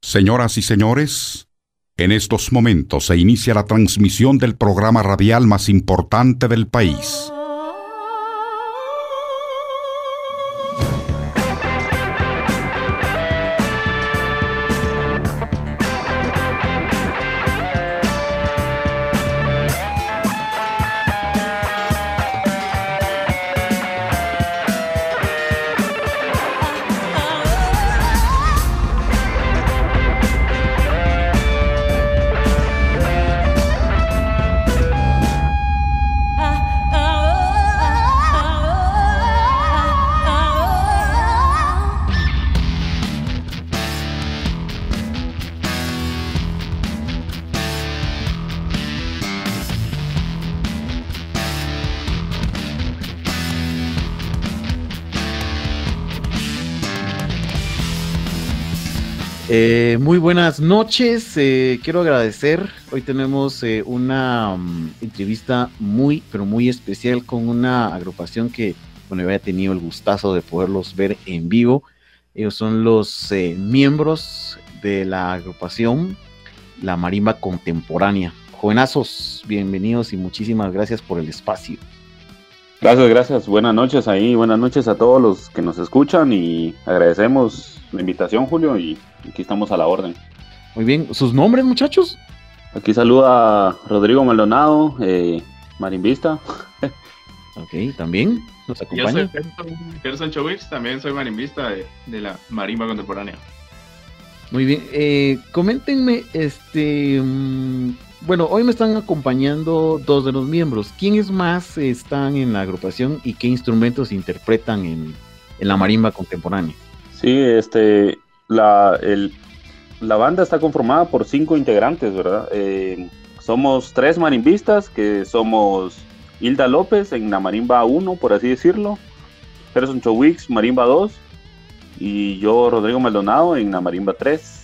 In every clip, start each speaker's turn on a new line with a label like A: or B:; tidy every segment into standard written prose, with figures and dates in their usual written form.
A: Señoras y señores, en estos momentos se inicia la transmisión del programa radial más importante del país.
B: Muy buenas noches, quiero agradecer, hoy tenemos una entrevista muy, pero muy especial con una agrupación que, bueno, yo había tenido el gustazo de poderlos ver en vivo. Ellos son los miembros de la agrupación La Marimba Contemporánea. Jovenazos, bienvenidos y muchísimas gracias por el espacio.
C: Gracias, buenas noches ahí, buenas noches a todos los que nos escuchan y agradecemos la invitación, Julio, y aquí estamos a la orden.
B: Muy bien, ¿sus nombres, muchachos?
C: Aquí saluda Rodrigo Maldonado, marimbista.
B: Ok, también nos acompaña.
D: Yo soy Gerson Chowix, también soy marimbista de la Marimba Contemporánea.
B: Muy bien, coméntenme, bueno, hoy me están acompañando dos de los miembros. ¿Quiénes más están en la agrupación y qué instrumentos interpretan en la marimba contemporánea?
C: Sí, la banda está conformada por 5 integrantes, ¿verdad? Somos 3 marimbistas, que somos Hilda López en la marimba 1, por así decirlo, Gerson Chowix, marimba 2, y yo, Rodrigo Maldonado, en la marimba 3.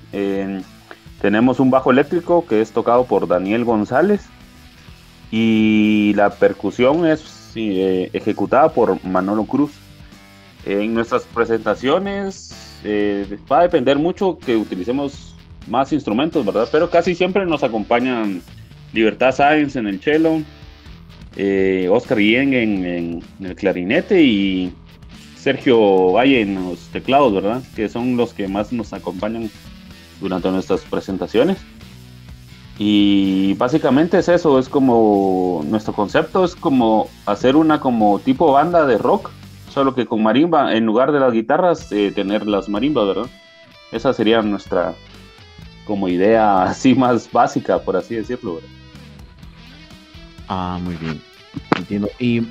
C: Tenemos un bajo eléctrico que es tocado por Daniel González, y la percusión es ejecutada por Manolo Cruz. En nuestras presentaciones va a depender mucho que utilicemos más instrumentos, ¿verdad? Pero casi siempre nos acompañan Libertad Sáenz en el cello, Oscar Guillén en el clarinete y Sergio Valle en los teclados, ¿verdad? Que son los que más nos acompañan durante nuestras presentaciones. Y básicamente es eso, es como nuestro concepto es como hacer una como tipo banda de rock, solo que con marimba, en lugar de las guitarras, tener las marimbas, ¿verdad? Esa sería nuestra como idea así más básica, por así decirlo, ¿verdad?
B: Ah, muy bien, entiendo. Y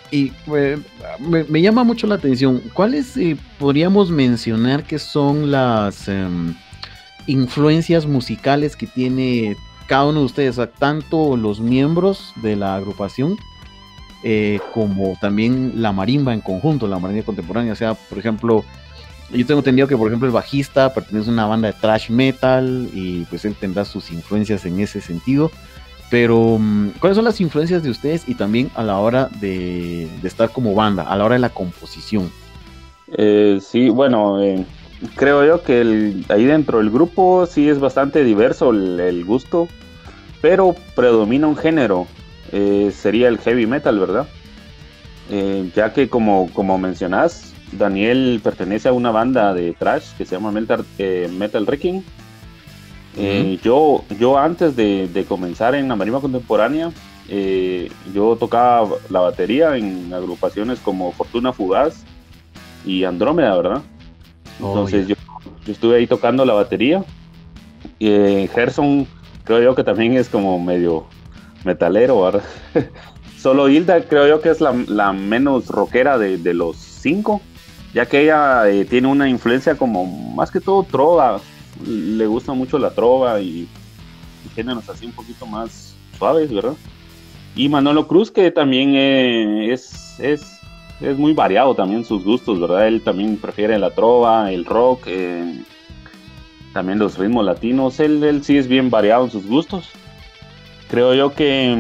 B: me llama mucho la atención, ¿cuáles podríamos mencionar que son las influencias musicales que tiene cada uno de ustedes, o sea, tanto los miembros de la agrupación como también la marimba en conjunto, la marimba contemporánea? O sea, por ejemplo, yo tengo entendido que, por ejemplo, el bajista pertenece a una banda de thrash metal y pues él tendrá sus influencias en ese sentido, pero ¿cuáles son las influencias de ustedes y también a la hora de estar como banda, a la hora de la composición?
C: Sí, bueno, creo yo que ahí dentro del grupo sí es bastante diverso el gusto, pero predomina un género. Sería el heavy metal, ¿verdad? Ya que como mencionás, Daniel pertenece a una banda de thrash que se llama Metal Wrecking. Yo antes de comenzar en la marimba contemporánea, yo tocaba la batería en agrupaciones como Fortuna Fugaz y Andrómeda, ¿verdad? Entonces yo estuve ahí tocando la batería. Gerson creo yo que también es como medio metalero, ¿verdad? Solo Hilda creo yo que es la menos rockera de los 5, ya que ella tiene una influencia como más que todo trova, le gusta mucho la trova y géneros así un poquito más suaves, ¿verdad? Y Manolo Cruz, que también es muy variado también sus gustos, ¿verdad? Él también prefiere la trova, el rock, también los ritmos latinos. Él sí es bien variado en sus gustos. Creo yo que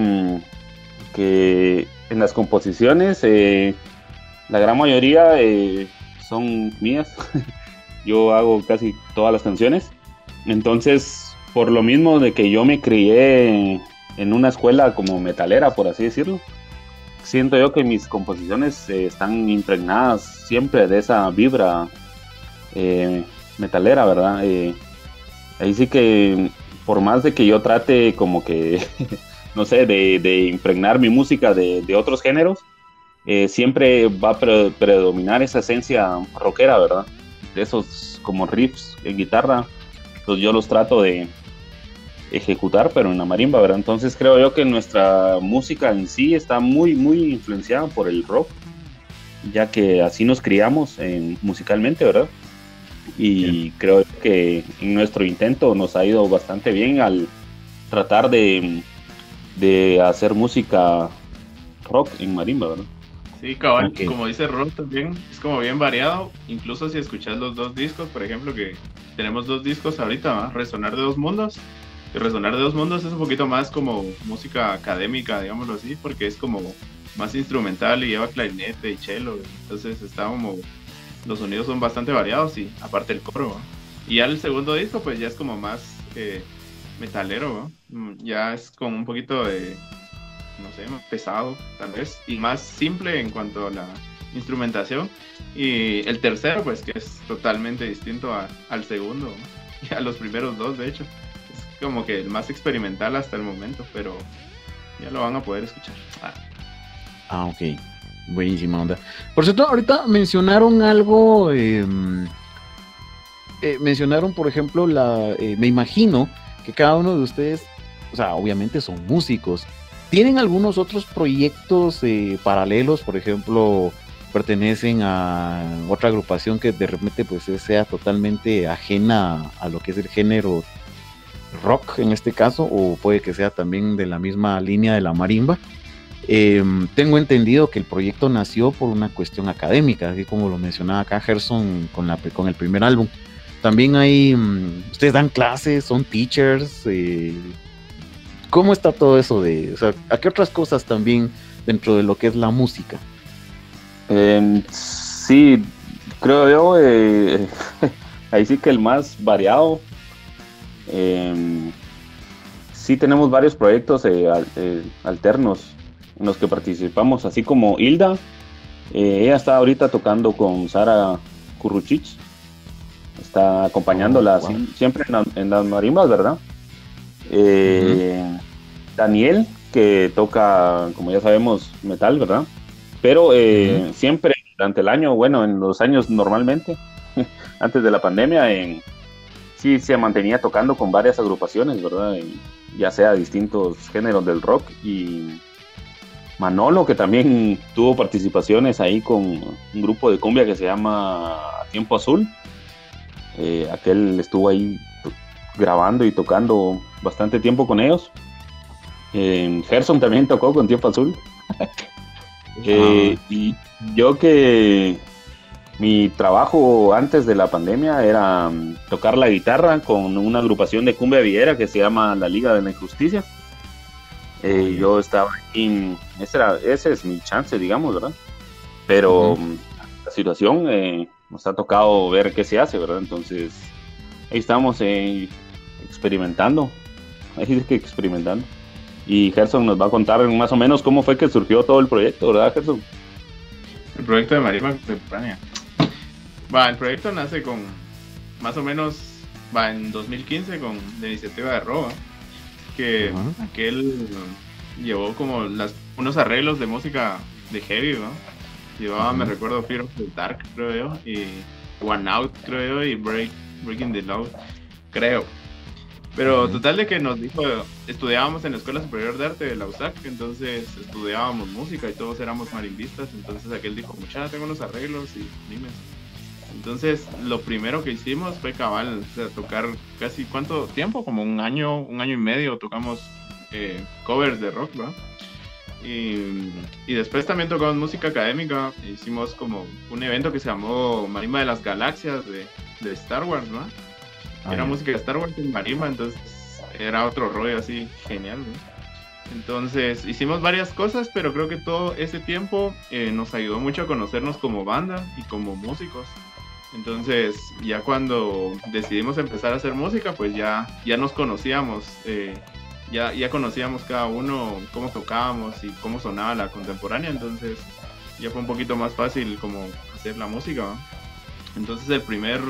C: en las composiciones la gran mayoría son mías. Yo hago casi todas las canciones. Entonces, por lo mismo de que yo me crié en una escuela como metalera, por así decirlo, siento yo que mis composiciones están impregnadas siempre de esa vibra metalera, ¿verdad? Ahí sí que por más de que yo trate como que, no sé, de impregnar mi música de otros géneros, siempre va a predominar esa esencia rockera, ¿verdad? Esos como riffs en guitarra, pues yo los trato de ejecutar, pero en la marimba, ¿verdad? Entonces creo yo que nuestra música en sí está muy, muy influenciada por el rock, ya que así nos criamos musicalmente, ¿verdad? Y creo que en nuestro intento nos ha ido bastante bien al tratar de hacer música rock en marimba, ¿verdad?
D: Sí, cabal, como dice Ron también, es como bien variado, incluso si escuchas los 2 discos, por ejemplo, que tenemos 2 discos ahorita, ¿no? Resonar de 2 mundos, y Resonar de 2 mundos es un poquito más como música académica, digámoslo así, porque es como más instrumental y lleva clarinete y cello, entonces está como, los sonidos son bastante variados y aparte el coro, ¿no? Y ya el segundo disco pues ya es como más metalero, ¿no? Ya es como un poquito de, no sé, más pesado tal vez y más simple en cuanto a la instrumentación. Y el tercero pues que es totalmente distinto al segundo, ¿no? Y a los primeros 2 de hecho es como que el más experimental hasta el momento, pero ya lo van a poder escuchar.
B: Ok, buenísima onda. Por cierto, ahorita mencionaron algo, mencionaron por ejemplo me imagino que cada uno de ustedes, o sea, obviamente son músicos. ¿Tienen algunos otros proyectos paralelos? Por ejemplo, pertenecen a otra agrupación que de repente pues sea totalmente ajena a lo que es el género rock en este caso, o puede que sea también de la misma línea de la marimba. Tengo entendido que el proyecto nació por una cuestión académica, así como lo mencionaba acá Gerson con el primer álbum. También hay, ustedes dan clases, son teachers, ¿cómo está todo eso o sea, a qué otras cosas también dentro de lo que es la música?
C: Sí, creo yo, ahí sí que el más variado. Sí tenemos varios proyectos alternos en los que participamos, así como Hilda, ella está ahorita tocando con Sara Curruchich, está acompañándola siempre en las marimbas, ¿verdad? Daniel, que toca, como ya sabemos, metal, ¿verdad? Pero siempre durante el año, bueno, en los años normalmente, antes de la pandemia, sí se mantenía tocando con varias agrupaciones, ¿verdad? Ya sea distintos géneros del rock. Y Manolo, que también tuvo participaciones ahí con un grupo de cumbia que se llama Tiempo Azul. Aquel estuvo ahí grabando y tocando bastante tiempo con ellos. Gerson también tocó con Tiempo Azul. Y yo que mi trabajo antes de la pandemia era tocar la guitarra con una agrupación de cumbia villera que se llama La Liga de la Injusticia. Yo estaba ahí, ese es mi chance, digamos, ¿verdad? Pero la situación nos ha tocado ver qué se hace, ¿verdad? Entonces ahí estamos experimentando. Y Gerson nos va a contar más o menos cómo fue que surgió todo el proyecto, ¿verdad, Gerson?
D: El proyecto de Marimba Contemporánea. El proyecto nace con, más o menos, en 2015 con la iniciativa de Roba, que aquel llevó como unos arreglos de música de heavy, ¿no? Llevaba, me recuerdo, Fear of the Dark, creo yo, y One Out, creo yo, y Breaking the Law, creo. Pero total de que nos dijo, estudiábamos en la Escuela Superior de Arte de la USAC, entonces estudiábamos música y todos éramos marimbistas, entonces aquel dijo, muchacha, tengo los arreglos y dime. Entonces lo primero que hicimos fue cabal, o sea, tocar casi, ¿cuánto tiempo? Como un año y medio tocamos covers de rock, ¿verdad? Y después también tocamos música académica, hicimos como un evento que se llamó Marimba de las Galaxias de Star Wars, ¿no? Era música de Star Wars en marimba, entonces era otro rollo así genial, ¿no? Entonces hicimos varias cosas, pero creo que todo ese tiempo nos ayudó mucho a conocernos como banda y como músicos. Entonces, ya cuando decidimos empezar a hacer música, pues ya nos conocíamos, ya conocíamos cada uno cómo tocábamos y cómo sonaba la contemporánea, entonces ya fue un poquito más fácil como hacer la música, ¿no? Entonces la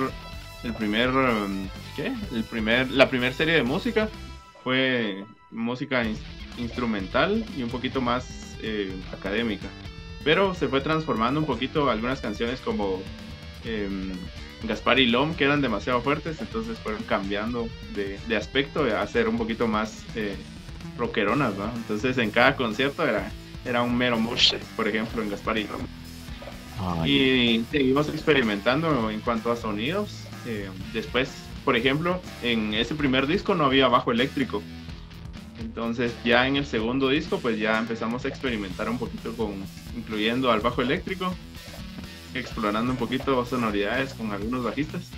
D: primera serie de música fue música instrumental y un poquito más académica, pero se fue transformando un poquito algunas canciones como Gaspar y Lom, que eran demasiado fuertes, entonces fueron cambiando de aspecto a ser un poquito más rockeronas, ¿no? Entonces en cada concierto era un mero mosh, por ejemplo, en Gaspar y Lom. Y seguimos experimentando en cuanto a sonidos. Después, por ejemplo, en ese primer disco no había bajo eléctrico. Entonces ya en el segundo disco pues ya empezamos a experimentar un poquito incluyendo al bajo eléctrico, explorando un poquito sonoridades con algunos bajistas.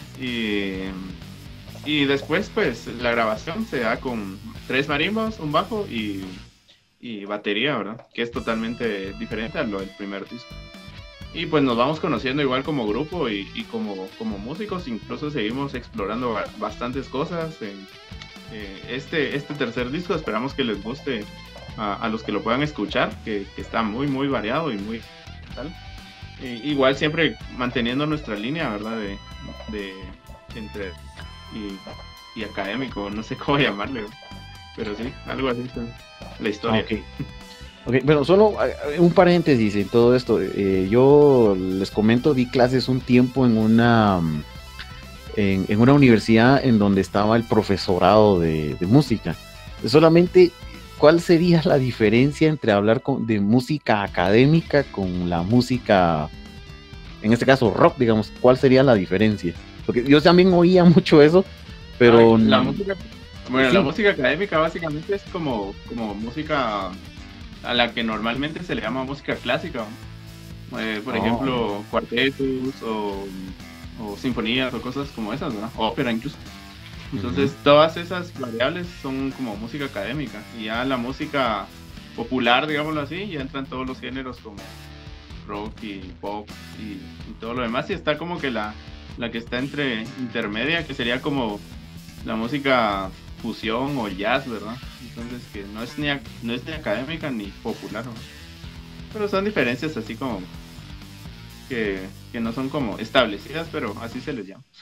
D: Y después pues la grabación se da con 3 marimbas, un bajo y batería, ¿verdad? Que es totalmente diferente a lo del primer disco. Y pues nos vamos conociendo igual como grupo y como músicos, incluso seguimos explorando bastantes cosas. Este tercer disco esperamos que les guste a los que lo puedan escuchar, que está muy muy variado y muy tal. Igual siempre manteniendo nuestra línea, ¿verdad? De entre y académico, no sé cómo llamarle, pero sí, algo así es la historia.
B: Ok, bueno, solo un paréntesis en todo esto. Yo les comento, di clases un tiempo en una universidad en donde estaba el profesorado de música. Solamente, ¿cuál sería la diferencia entre hablar de música académica con la música, en este caso rock, digamos? ¿Cuál sería la diferencia? Porque yo también oía mucho eso, pero...
D: La música académica básicamente es como música a la que normalmente se le llama música clásica. Por ejemplo, cuartetos o sinfonías o cosas como esas, ¿verdad? Ópera incluso. Entonces todas esas variables son como música académica, y ya la música popular, digámoslo así, ya entran todos los géneros como rock y pop y todo lo demás, y está como que la que está intermedia, que sería como la música fusión o jazz, ¿verdad? Entonces que no es ni académica ni popular, ¿no? Pero son diferencias así como que no son como establecidas, pero así se les llama.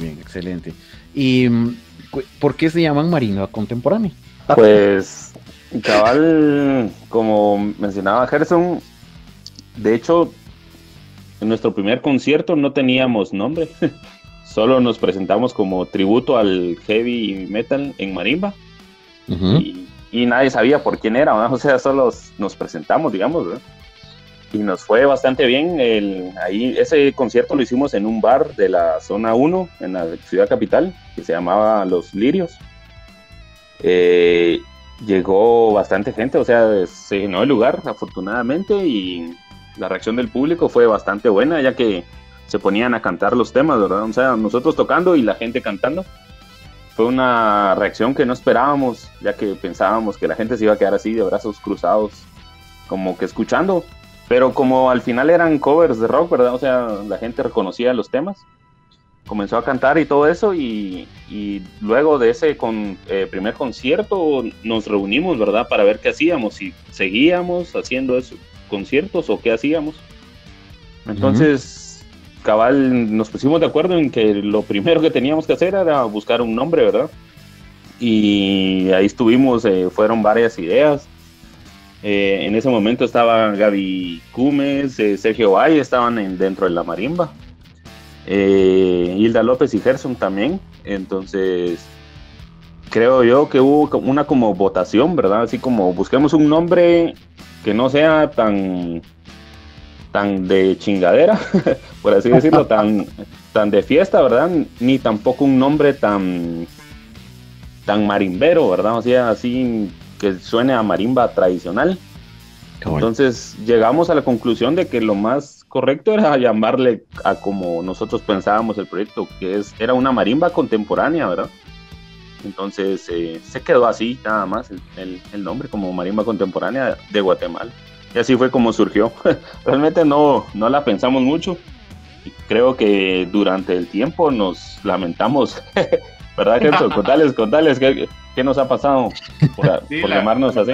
B: bien, excelente. ¿Y por qué se llaman marimba contemporánea?
C: Pues, cabal, como mencionaba Gerson, de hecho, en nuestro primer concierto no teníamos nombre, solo nos presentamos como tributo al heavy metal en marimba.
B: Uh-huh.
C: Y nadie sabía por quién era, ¿verdad? O sea, solo nos presentamos, digamos, ¿verdad? Y nos fue bastante bien. Ahí ese concierto lo hicimos en un bar de la zona 1, en la ciudad capital, que se llamaba Los Lirios. Llegó bastante gente, o sea, se llenó el lugar, afortunadamente, y la reacción del público fue bastante buena, ya que se ponían a cantar los temas, ¿verdad? O sea, nosotros tocando y la gente cantando. Fue una reacción que no esperábamos, ya que pensábamos que la gente se iba a quedar así de brazos cruzados, como que escuchando. Pero como al final eran covers de rock, ¿verdad? O sea, la gente reconocía los temas, comenzó a cantar y todo eso, y luego de ese primer concierto nos reunimos, ¿verdad? Para ver qué hacíamos, si seguíamos haciendo esos conciertos o qué hacíamos. Entonces, cabal, nos pusimos de acuerdo en que lo primero que teníamos que hacer era buscar un nombre, ¿verdad? Y ahí estuvimos, fueron varias ideas. En ese momento estaba Gaby Cumes, Sergio Valle, estaban dentro de la marimba, Hilda López y Gerson también. Entonces creo yo que hubo una como votación, ¿verdad? Así como busquemos un nombre que no sea tan de chingadera, por así decirlo, tan de fiesta, ¿verdad? Ni tampoco un nombre tan marimbero, ¿verdad? O sea, así que suene a marimba tradicional. Entonces llegamos a la conclusión de que lo más correcto era llamarle a como nosotros pensábamos el proyecto, que era una marimba contemporánea, ¿verdad? Entonces se quedó así nada más el nombre, como Marimba Contemporánea de Guatemala. Y así fue como surgió. Realmente no la pensamos mucho. Y creo que durante el tiempo nos lamentamos, ¿verdad, Gerson? Contales qué nos ha pasado por llamarnos así.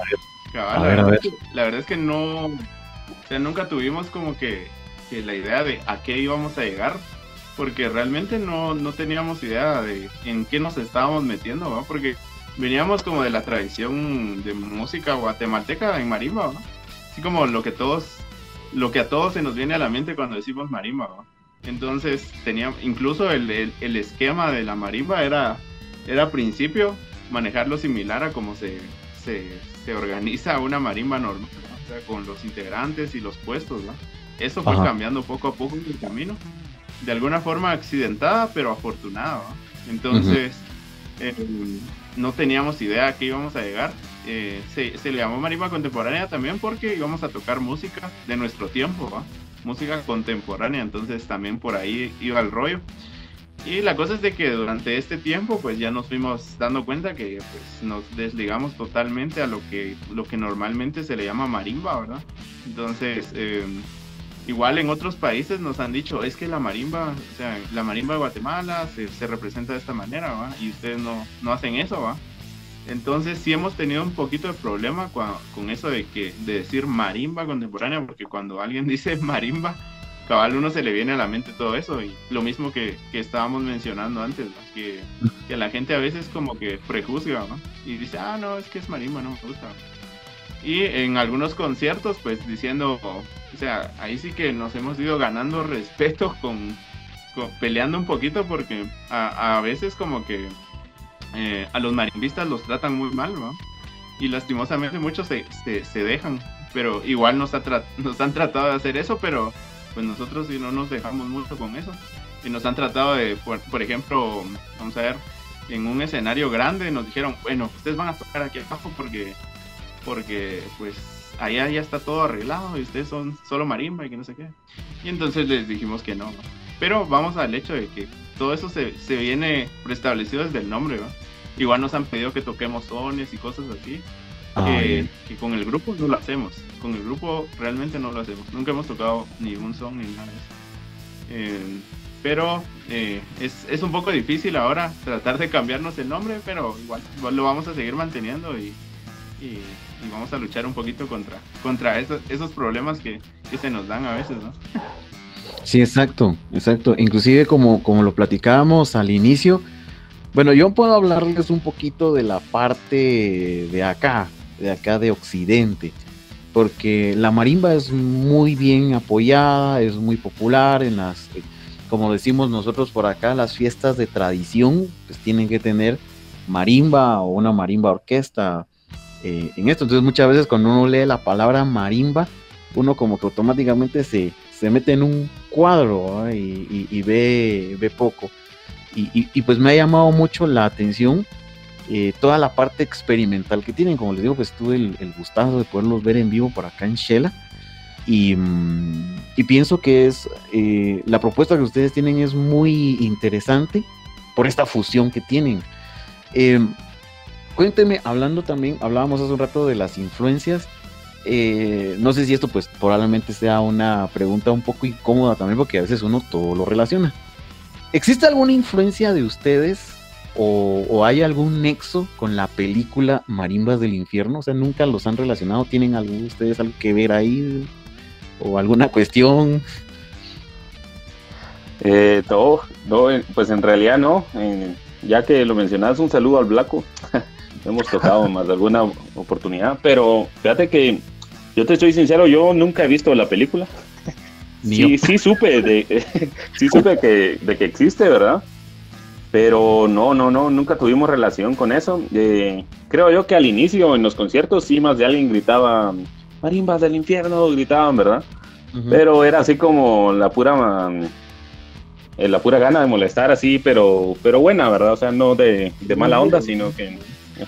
D: La verdad es que no, o sea, nunca tuvimos como que la idea de a qué íbamos a llegar, porque realmente no teníamos idea de en qué nos estábamos metiendo, ¿no? Porque veníamos como de la tradición de música guatemalteca en marimba, ¿no? Así como lo que a todos se nos viene a la mente cuando decimos marimba, ¿no? Entonces incluso el esquema de la marimba era al principio manejarlo similar a cómo se organiza una marimba normal, ¿no? O sea, con los integrantes y los puestos, ¿no? Eso fue cambiando poco a poco en el camino, de alguna forma accidentada pero afortunada, ¿no? Entonces no teníamos idea a qué íbamos a llegar. Se le llamó marimba contemporánea también porque íbamos a tocar música de nuestro tiempo, ¿no? Música contemporánea, entonces también por ahí iba el rollo. Y la cosa es de que durante este tiempo pues ya nos fuimos dando cuenta que pues nos desligamos totalmente a lo que normalmente se le llama marimba, ¿verdad? Entonces igual en otros países nos han dicho, es que la marimba, o sea, la marimba de Guatemala se representa de esta manera, ¿va? Y ustedes no hacen eso, ¿va? Entonces sí hemos tenido un poquito de problema con eso de decir marimba contemporánea, porque cuando alguien dice marimba, cabal uno se le viene a la mente todo eso, y lo mismo que estábamos mencionando antes, ¿no? Que la gente a veces como que prejuzga, ¿no? Y dice, no, es que es marimba, no me gusta. Y en algunos conciertos pues diciendo, o sea, ahí sí que nos hemos ido ganando respeto peleando un poquito, porque a veces como que a los marimbistas los tratan muy mal, ¿no? Y lastimosamente muchos se dejan, pero igual nos han tratado de hacer eso, pero pues nosotros sí no nos dejamos mucho con eso. Y nos han tratado de, por ejemplo, vamos a ver, en un escenario grande nos dijeron, bueno, ustedes van a tocar aquí abajo porque pues allá ya está todo arreglado y ustedes son solo marimba y que no sé qué. Y entonces les dijimos que no. Pero vamos al hecho de que todo eso se viene preestablecido desde el nombre, ¿no? Igual nos han pedido que toquemos sones y cosas así, que con el grupo no lo hacemos. Con el grupo realmente no lo hacemos. Nunca hemos tocado ni un son ni nada de eso. Pero es un poco difícil ahora tratar de cambiarnos el nombre, pero igual lo vamos a seguir manteniendo y vamos a luchar un poquito contra esos problemas que se nos dan a veces, ¿no?
B: Sí, exacto, exacto. Inclusive como lo platicábamos al inicio, bueno, yo puedo hablarles un poquito de la parte de acá de Occidente, porque la marimba es muy bien apoyada, es muy popular en las, como decimos nosotros por acá, las fiestas de tradición, pues tienen que tener marimba o una marimba orquesta en esto. Entonces muchas veces cuando uno lee la palabra marimba, uno como que automáticamente se mete en un cuadro, ¿no? y ve poco. Y pues me ha llamado mucho la atención toda la parte experimental que tienen. Como les digo, pues tuve el gustazo de poderlos ver en vivo por acá en Shela. Y pienso que es la propuesta que ustedes tienen es muy interesante por esta fusión que tienen. Cuénteme, hablando también, hablábamos hace un rato de las influencias. No sé si esto pues probablemente sea una pregunta un poco incómoda también, porque a veces uno todo lo relaciona. ¿Existe alguna influencia de ustedes o hay algún nexo con la película Marimbas del Infierno? O sea, ¿nunca los han relacionado? ¿Tienen algo ustedes algo que ver ahí? ¿O alguna cuestión?
C: Pues en realidad no. Ya que lo mencionas, un saludo al Blanco. Hemos tocado más de alguna oportunidad, pero fíjate que yo te estoy sincero, yo nunca he visto la película. Sí supe de que existe, ¿verdad? Pero no, nunca tuvimos relación con eso. Creo yo que al inicio en los conciertos sí más de alguien gritaba Marimbas del Infierno, gritaban, ¿verdad? Uh-huh. Pero era así como la pura gana de molestar así, pero buena, ¿verdad? O sea, no de mala onda, sino que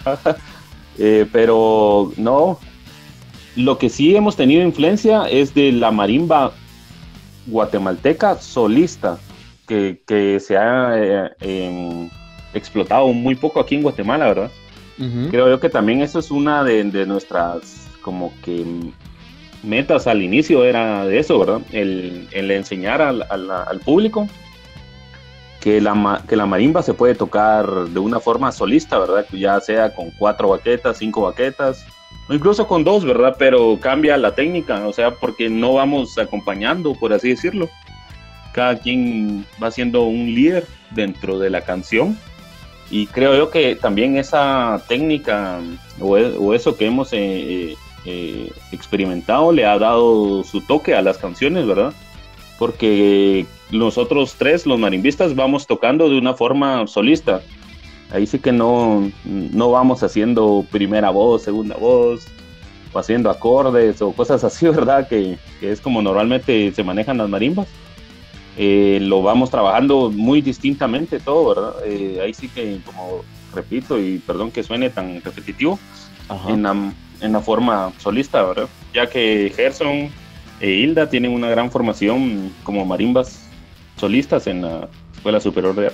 C: pero no, lo que sí hemos tenido influencia es de la marimba guatemalteca solista, que se ha explotado muy poco aquí en Guatemala, ¿verdad? Uh-huh. Creo yo que también eso es una de nuestras como que metas al inicio, era de eso, ¿verdad? El enseñar al público que la marimba se puede tocar de una forma solista, ¿verdad? Ya sea con 4 baquetas, 5 baquetas, o incluso con 2, ¿verdad? Pero cambia la técnica, o sea, porque no vamos acompañando, por así decirlo. Cada quien va siendo un líder dentro de la canción. Y creo yo que también esa técnica o eso que hemos experimentado le ha dado su toque a las canciones, ¿verdad? Porque nosotros 3, los marimbistas, vamos tocando de una forma solista. Ahí sí que no vamos haciendo primera voz, segunda voz, o haciendo acordes o cosas así, ¿verdad? Que es como normalmente se manejan las marimbas. Lo vamos trabajando muy distintamente todo, ¿verdad? Ahí sí que, como repito, y perdón que suene tan repetitivo, en la forma solista, ¿verdad? Ya que Gerson e Hilda tienen una gran formación como marimbas solistas en la Escuela Superior de Arte.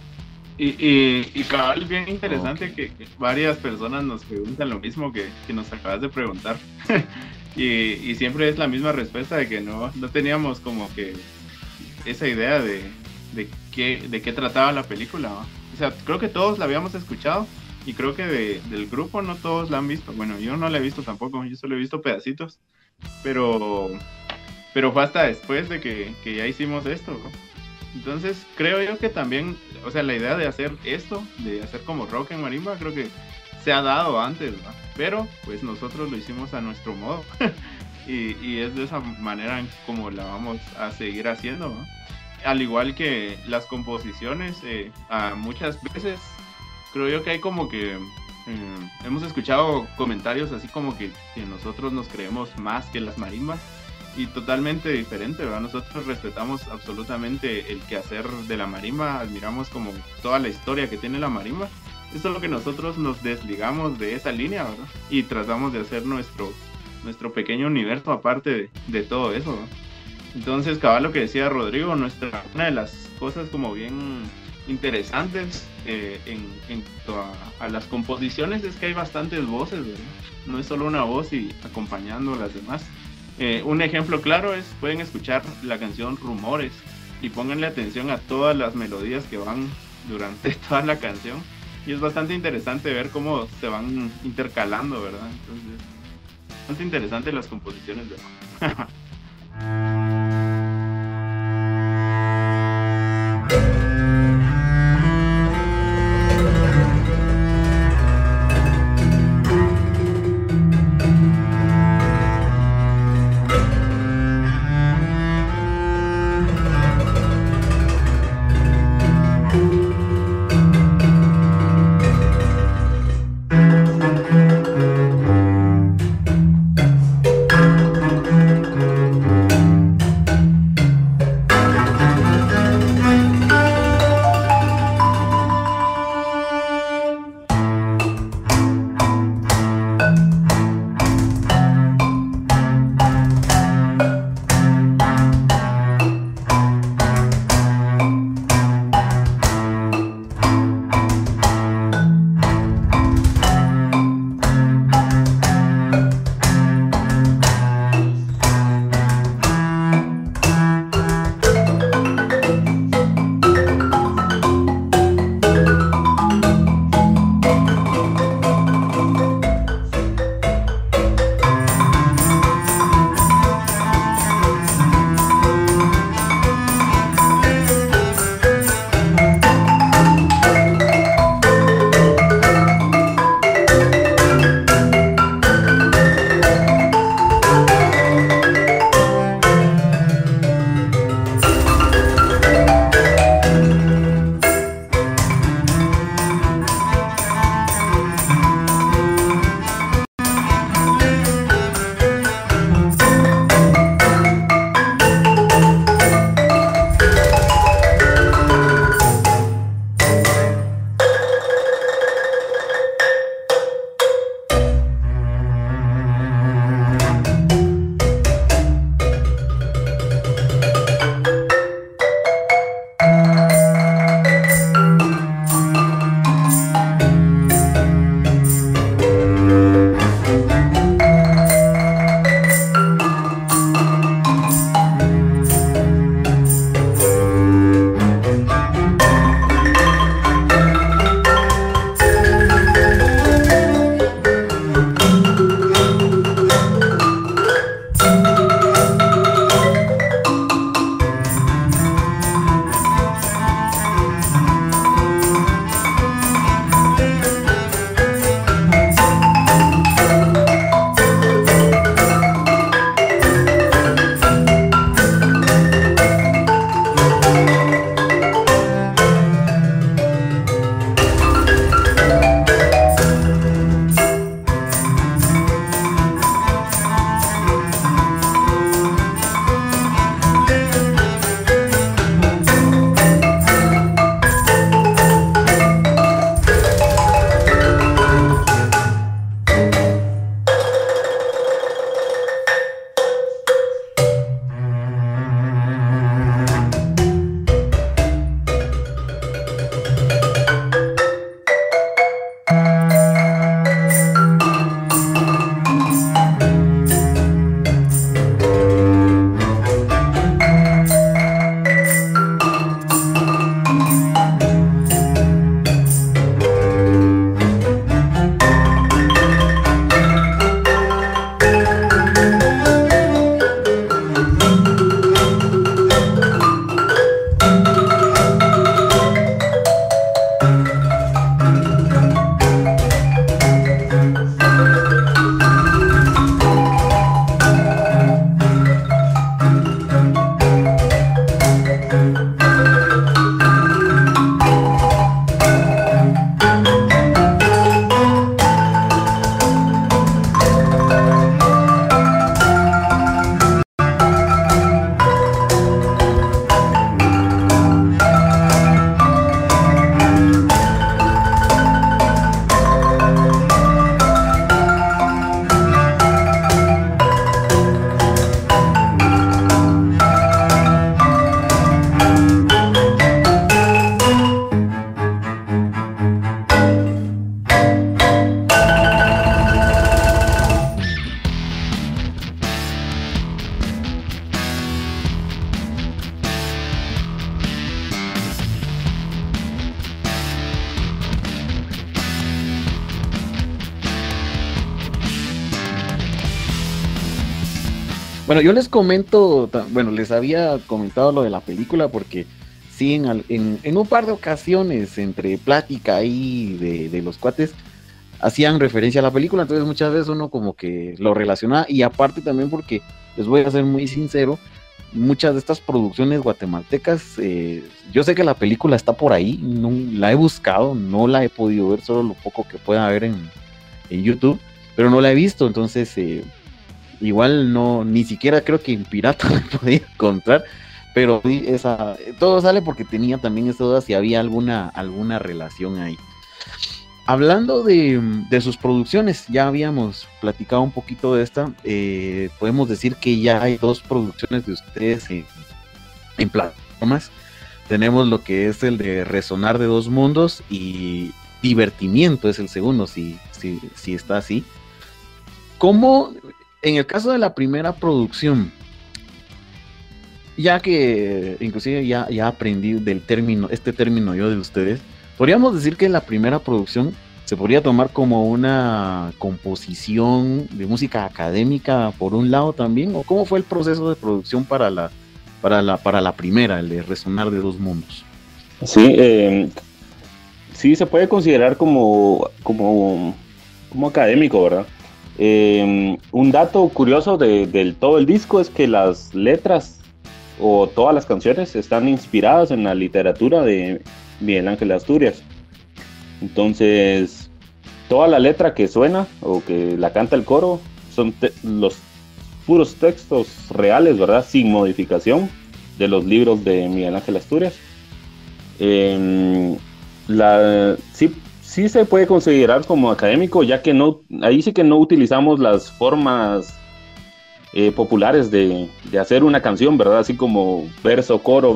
D: Y cabal, bien interesante que varias personas nos preguntan lo mismo que nos acabas de preguntar. y siempre es la misma respuesta de que no teníamos como que esa idea de qué trataba la película, ¿no? O sea, creo que todos la habíamos escuchado y creo que del grupo no todos la han visto. Bueno, yo no la he visto tampoco, yo solo he visto pedacitos, pero fue hasta después de que ya hicimos esto, ¿no? Entonces creo yo que también, o sea, la idea de hacer esto, de hacer como rock en marimba, creo que se ha dado antes, ¿no? Pero pues nosotros lo hicimos a nuestro modo y es de esa manera como la vamos a seguir haciendo, ¿no? Al igual que las composiciones, muchas veces creo yo que hay como que hemos escuchado comentarios así como que nosotros nos creemos más que las marimbas. Y totalmente diferente, ¿verdad? Nosotros respetamos absolutamente el quehacer de la marimba, admiramos como toda la historia que tiene la marimba. Eso es lo que nosotros nos desligamos de esa línea, ¿verdad? Y tratamos de hacer nuestro pequeño universo aparte de todo eso, ¿verdad? Entonces, cabal, lo que decía Rodrigo, una de las cosas como bien interesantes en cuanto a las composiciones es que hay bastantes voces, ¿verdad? No es solo una voz y acompañando a las demás. Un ejemplo claro es, pueden escuchar la canción Rumores y pónganle atención a todas las melodías que van durante toda la canción y es bastante interesante ver cómo se van intercalando, ¿verdad? Entonces, bastante interesante las composiciones, ¿verdad?
B: Bueno, yo les comento, bueno, les había comentado lo de la película porque sí, en un par de ocasiones entre plática ahí de los cuates hacían referencia a la película, entonces muchas veces uno como que lo relaciona, y aparte también porque, les voy a ser muy sincero, muchas de estas producciones guatemaltecas, yo sé que la película está por ahí, no, la he buscado, no la he podido ver, solo lo poco que pueda ver en YouTube, pero no la he visto, entonces igual no, ni siquiera creo que en pirata la podía encontrar, pero sí, todo sale porque tenía también esa duda si había alguna relación ahí. Hablando de sus producciones, ya habíamos platicado un poquito de esta, podemos decir que ya hay 2 producciones de ustedes en plataformas. Tenemos lo que es el de Resonar de Dos Mundos y Divertimiento es el segundo, si está así. ¿Cómo, en el caso de la primera producción, ya que inclusive ya aprendí del este término yo de ustedes, podríamos decir que la primera producción se podría tomar como una composición de música académica por un lado también, o cómo fue el proceso de producción para la primera, el de Resonar de Dos Mundos?
C: Sí, sí se puede considerar como académico, ¿verdad? Un dato curioso del todo el disco es que las letras o todas las canciones están inspiradas en la literatura de Miguel Ángel Asturias. Entonces, toda la letra que suena o que la canta el coro son los puros textos reales, ¿verdad? Sin modificación de los libros de Miguel Ángel Asturias. Sí se puede considerar como académico, ya que ahí sí que no utilizamos las formas populares de hacer una canción, ¿verdad? Así como verso, coro.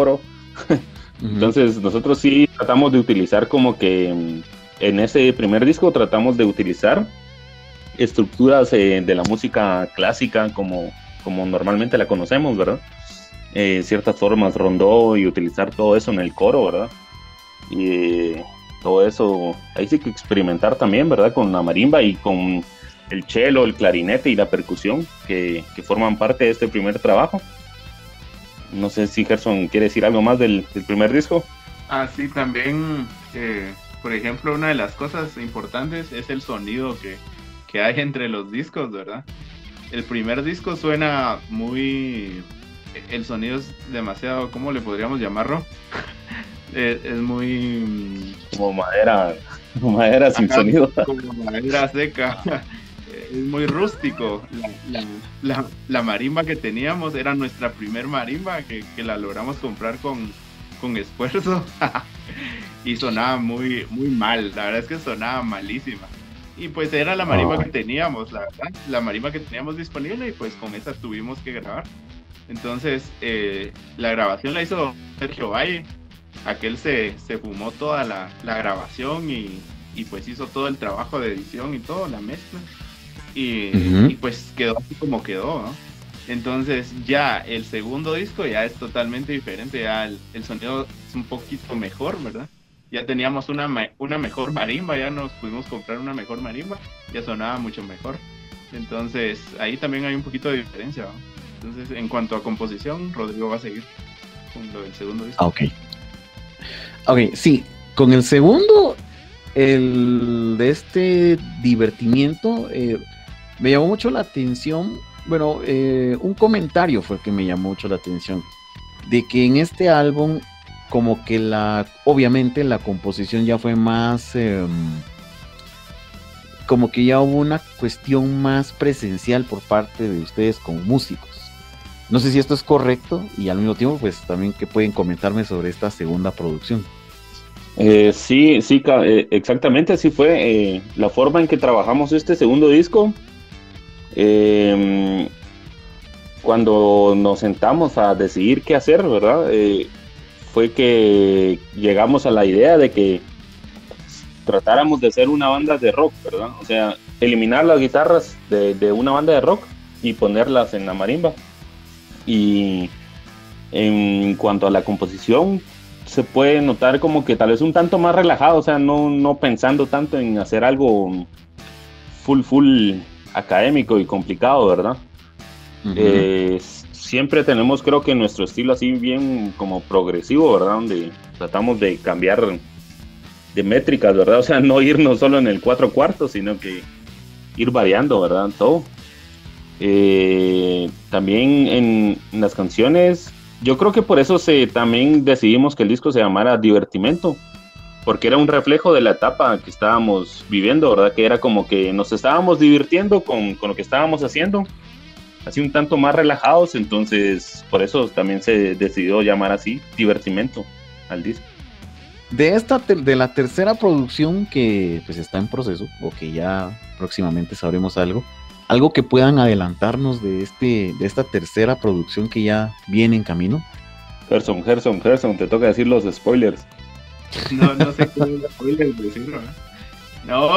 C: Entonces nosotros sí tratamos de utilizar como que en ese primer disco tratamos de utilizar estructuras de la música clásica como normalmente la conocemos, ¿verdad? Ciertas formas rondó y utilizar todo eso en el coro, ¿verdad? Y todo eso, ahí sí que experimentar también, ¿verdad? Con la marimba y con el cello, el clarinete y la percusión que forman parte de este primer trabajo. No sé si Gerson quiere decir algo más del primer disco.
D: Sí, también, por ejemplo, una de las cosas importantes es el sonido que hay entre los discos, ¿verdad? El primer disco suena el sonido es demasiado, ¿cómo le podríamos llamarlo? Es muy...
C: Como madera sin sonido.
D: Como madera seca. Es muy rústico. La marimba que teníamos era nuestra primer marimba que la logramos comprar con esfuerzo y sonaba muy, muy mal. La verdad es que sonaba malísima. Y pues era la marimba que teníamos, la verdad. La marimba que teníamos disponible y pues con esa tuvimos que grabar. Entonces la grabación la hizo Sergio Valle. Aquel se fumó toda la grabación y pues hizo todo el trabajo de edición y todo, la mezcla. Y pues quedó así como quedó, ¿no? Entonces ya el segundo disco ya es totalmente diferente, ya el sonido es un poquito mejor, ¿verdad? Ya teníamos una mejor marimba, ya nos pudimos comprar una mejor marimba, ya sonaba mucho mejor. Entonces ahí también hay un poquito de diferencia, ¿no? Entonces en cuanto a composición, Rodrigo va a seguir con lo del segundo disco.
B: Ok, sí, con el segundo, el de este divertimiento, me llamó mucho la atención, bueno, un comentario fue el que me llamó mucho la atención, de que en este álbum como que obviamente la composición ya fue más, como que ya hubo una cuestión más presencial por parte de ustedes como músicos. No sé si esto es correcto y al mismo tiempo pues también que pueden comentarme sobre esta segunda producción.
C: Sí, exactamente así fue la forma en que trabajamos este segundo disco. Cuando nos sentamos a decidir qué hacer, ¿verdad? Fue que llegamos a la idea de que tratáramos de ser una banda de rock, ¿verdad? O sea, eliminar las guitarras de una banda de rock y ponerlas en la marimba. Y en cuanto a la composición, se puede notar como que tal vez un tanto más relajado, o sea, no pensando tanto en hacer algo full académico y complicado, ¿verdad? Siempre tenemos, creo que nuestro estilo así bien como progresivo, ¿verdad? Donde tratamos de cambiar de métricas, ¿verdad? O sea, no irnos solo en el 4/4, sino que ir variando, ¿verdad? Todo. También en las canciones, yo creo que por eso también decidimos que el disco se llamara Divertimento, porque era un reflejo de la etapa que estábamos viviendo, ¿verdad? Que era como que nos estábamos divirtiendo con lo que estábamos haciendo, así un tanto más relajados, entonces por eso también se decidió llamar así, Divertimento, al disco.
B: De la tercera producción que pues está en proceso, o que ya próximamente sabremos algo que puedan adelantarnos de esta tercera producción que ya viene en camino.
C: Gerson, te toca decir los spoilers.
D: No sé qué es spoilers decirlo, ¿no?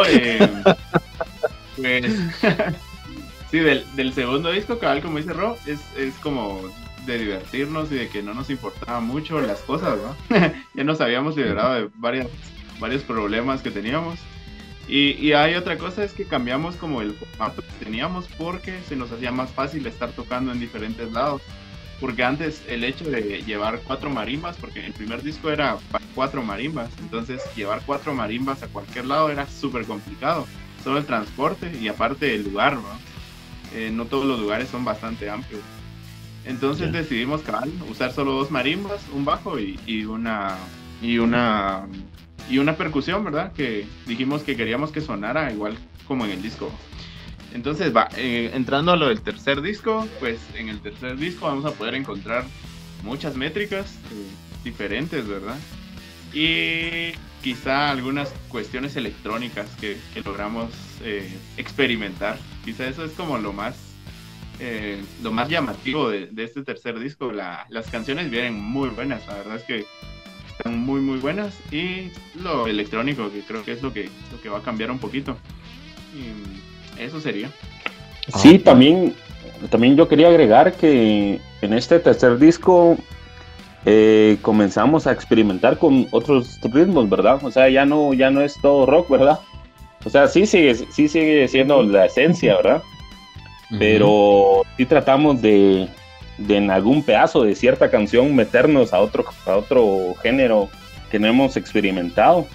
D: Pues sí, del segundo disco, cabal, como dice Rob, es como de divertirnos y de que no nos importaba mucho las cosas, ¿no? Ya nos habíamos liberado de varios problemas que teníamos. Y hay otra cosa, es que cambiamos como el formato que teníamos porque se nos hacía más fácil estar tocando en diferentes lados. Porque antes el hecho de llevar 4 marimbas, porque el primer disco era para 4 marimbas, entonces llevar 4 marimbas a cualquier lado era súper complicado. Solo el transporte y aparte el lugar, ¿no? No todos los lugares son bastante amplios. Entonces decidimos, cabal, usar solo 2 marimbas, un bajo y una percusión, ¿verdad? Que dijimos que queríamos que sonara igual como en el disco. Entonces, entrando a lo del tercer disco, pues en el tercer disco vamos a poder encontrar muchas métricas diferentes, ¿verdad? Y quizá algunas cuestiones electrónicas que logramos experimentar. Quizá eso es como lo más llamativo de este tercer disco. Las canciones vienen muy buenas, la verdad es que están muy muy buenas, y lo electrónico, que creo que es lo que va a cambiar un poquito, y eso sería.
C: Sí, también yo quería agregar que en este tercer disco comenzamos a experimentar con otros ritmos, ¿verdad? O sea, ya no es todo rock, ¿verdad? O sea, sí sigue siendo la esencia, ¿verdad? Pero sí tratamos de en algún pedazo de cierta canción meternos a otro género que no hemos experimentado,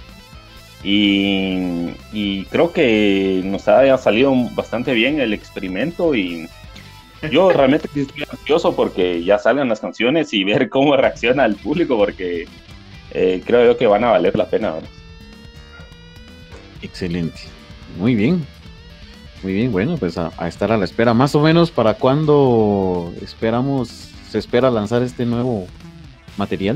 C: y creo que nos ha salido bastante bien el experimento, y yo realmente estoy ansioso porque ya salgan las canciones y ver cómo reacciona el público, porque creo yo que van a valer la pena, ¿verdad?
B: Excelente, muy bien, bueno, pues a estar a la espera. Más o menos, ¿para cuándo se espera lanzar este nuevo material?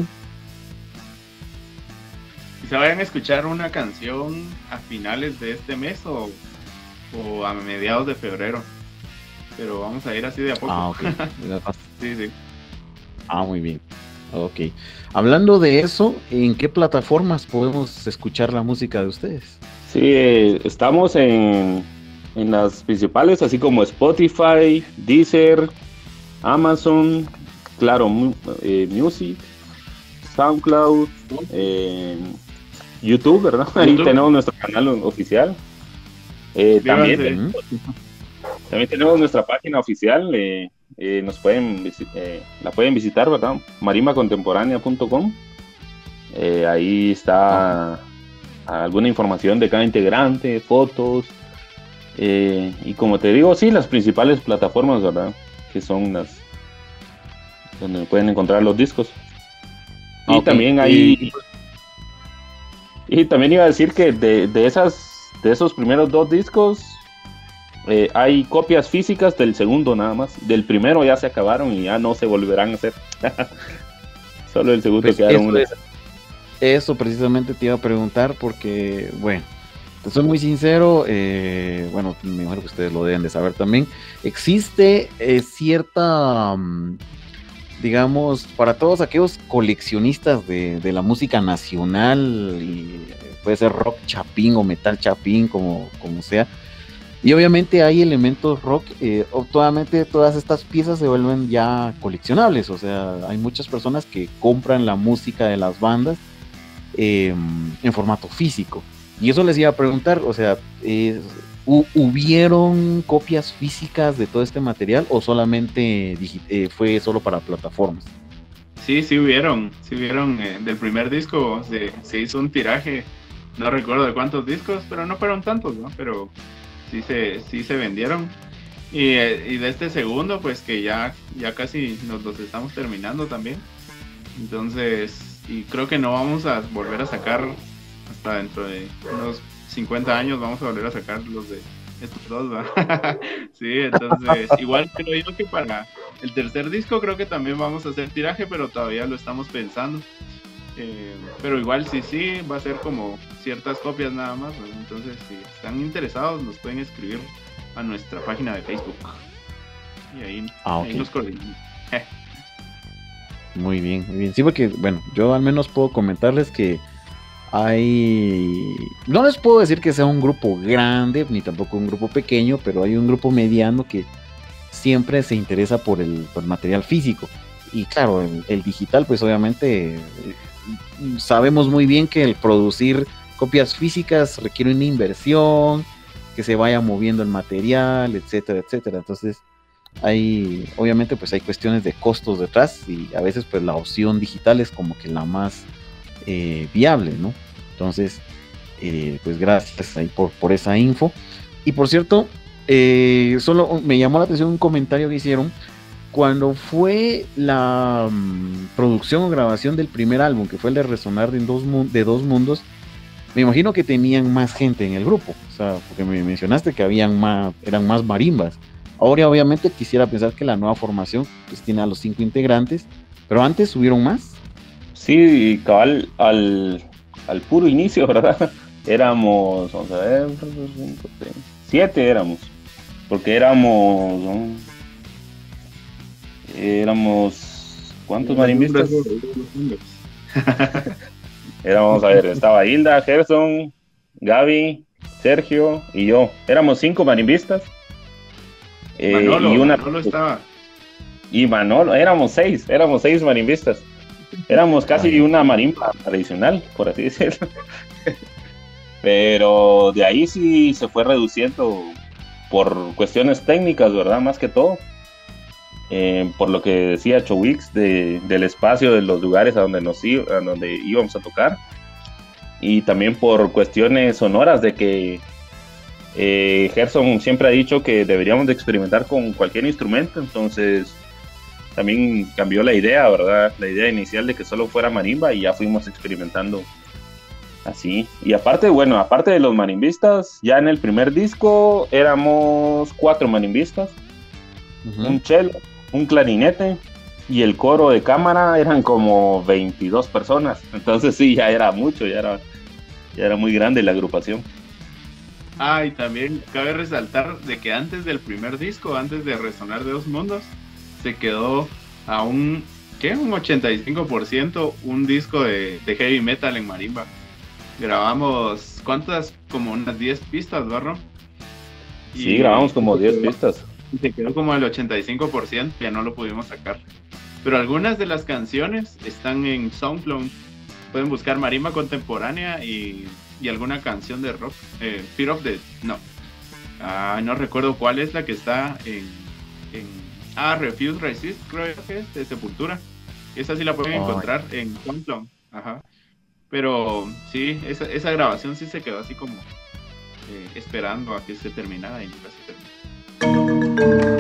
D: Quizá vayan a escuchar una canción a finales de este mes o a mediados de febrero, pero vamos a ir así de a poco.
B: Ok.
D: Sí.
B: Muy bien. Ok. Hablando de eso, ¿en qué plataformas podemos escuchar la música de ustedes?
C: Sí, estamos en las principales, así como Spotify, Deezer, Amazon, Claro Music, SoundCloud, YouTube, ¿verdad? Ahí tenemos nuestro canal oficial. También tenemos nuestra página oficial, la pueden visitar, ¿verdad? marimbacontemporánea.com. Ahí está alguna información de cada integrante, fotos, y como te digo, sí, las principales plataformas, ¿verdad? Que son las donde pueden encontrar los discos. Y también hay... Y también iba a decir que de esos primeros 2 discos hay copias físicas del segundo nada más. Del primero ya se acabaron y ya no se volverán a hacer. Solo el segundo pues quedaron unas.
B: Eso precisamente te iba a preguntar porque, bueno, soy muy sincero, bueno, me imagino que ustedes lo deben de saber también. Existe cierta... digamos, para todos aquellos coleccionistas de la música nacional, y puede ser rock chapín o metal chapín, como sea, y obviamente hay elementos rock, obviamente todas estas piezas se vuelven ya coleccionables, o sea, hay muchas personas que compran la música de las bandas en formato físico, y eso les iba a preguntar, o sea, ¿hubieron copias físicas de todo este material o solamente fue solo para plataformas?
D: Sí hubieron del primer disco se hizo un tiraje, no recuerdo de cuántos discos, pero no fueron tantos, ¿no? Pero sí se vendieron. Y de este segundo, pues que ya casi nos los estamos terminando también. Entonces, y creo que no vamos a volver a sacar hasta dentro de unos 50 años, vamos a volver a sacar los de estos dos, ¿verdad? Sí, entonces, igual creo yo que para el tercer disco creo que también vamos a hacer tiraje, pero todavía lo estamos pensando. Pero igual sí, va a ser como ciertas copias nada más, ¿verdad? Entonces, si están interesados, nos pueden escribir a nuestra página de Facebook. Y ahí los coordinamos.
B: Muy bien. Sí, porque, bueno, yo al menos puedo comentarles que no les puedo decir que sea un grupo grande, ni tampoco un grupo pequeño, pero hay un grupo mediano que siempre se interesa por el material físico. Y claro, el digital, pues obviamente sabemos muy bien que el producir copias físicas requiere una inversión, que se vaya moviendo el material, etcétera, etcétera. Entonces, obviamente pues hay cuestiones de costos detrás y a veces pues la opción digital es como que la más viable, ¿no? Entonces, pues gracias ahí por esa info. Y por cierto, solo me llamó la atención un comentario que hicieron cuando fue la producción o grabación del primer álbum, que fue el de Resonar de Dos Mundos. Me imagino que tenían más gente en el grupo, o sea, porque me mencionaste que eran más marimbas. Ahora obviamente quisiera pensar que la nueva formación pues tiene a los 5 integrantes, pero antes hubieron más.
C: Sí, cabal, al puro inicio, ¿verdad? Éramos, vamos a ver, 7 éramos, porque éramos, ¿cuántos marimbistas? Vamos a ver, estaba Hilda, Gerson, Gaby, Sergio y yo. Éramos 5 marimbistas.
D: Manolo estaba.
C: Y Manolo, éramos 6 marimbistas. Éramos casi una marimba tradicional, por así decirlo. Pero de ahí sí se fue reduciendo por cuestiones técnicas, ¿verdad? Más que todo. Por lo que decía Chowix del espacio, de los lugares a donde íbamos a tocar. Y también por cuestiones sonoras de que Gerson siempre ha dicho que deberíamos de experimentar con cualquier instrumento, entonces también cambió la idea, ¿verdad? La idea inicial de que solo fuera marimba y ya fuimos experimentando así. Y aparte de los marimbistas, ya en el primer disco éramos 4 marimbistas, un cello, un clarinete y el coro de cámara eran como 22 personas, entonces sí, ya era mucho, ya era muy grande la agrupación.
D: Y también cabe resaltar de que antes del primer disco, antes de Resonar de Dos Mundos, se quedó a un 85% un disco de heavy metal en marimba. Grabamos, ¿cuántas? Como unas 10 pistas, ¿verdad?
C: Sí, grabamos como 10 pistas.
D: Y se quedó como el 85%, ya no lo pudimos sacar. Pero algunas de las canciones están en SoundCloud. Pueden buscar marimba contemporánea y alguna canción de rock. Fear of the... No recuerdo cuál es la que está en Refuse Resist, creo que es, de Sepultura. Esa sí la pueden encontrar en SoundCloud. Ajá. Pero sí, esa grabación sí se quedó así como esperando a que se terminara y nunca se terminó.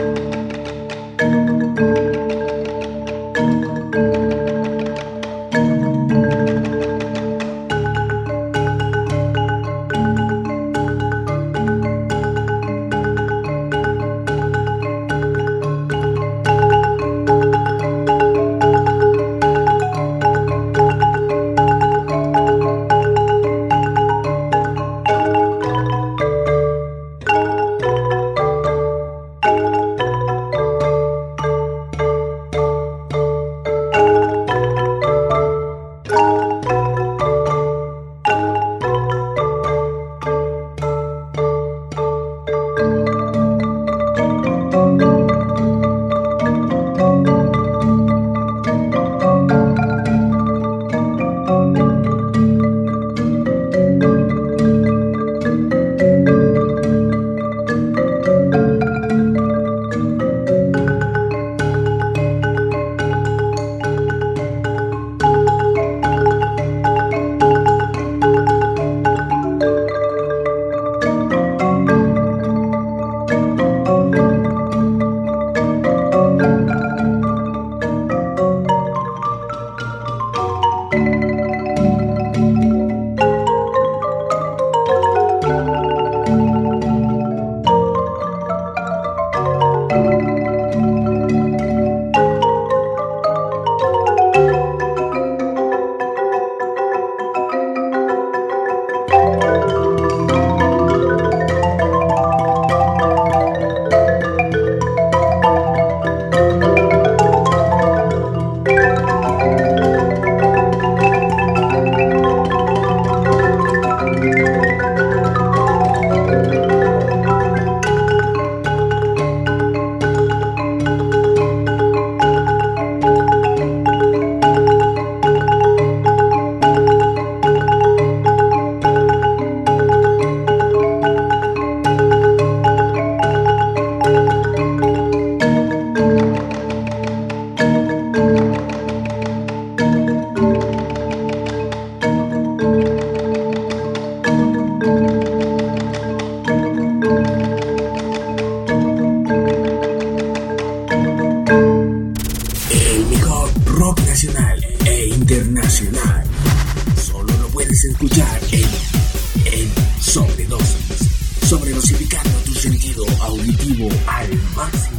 E: escuchar en Sobredosis, sobredosificando tu sentido auditivo al máximo.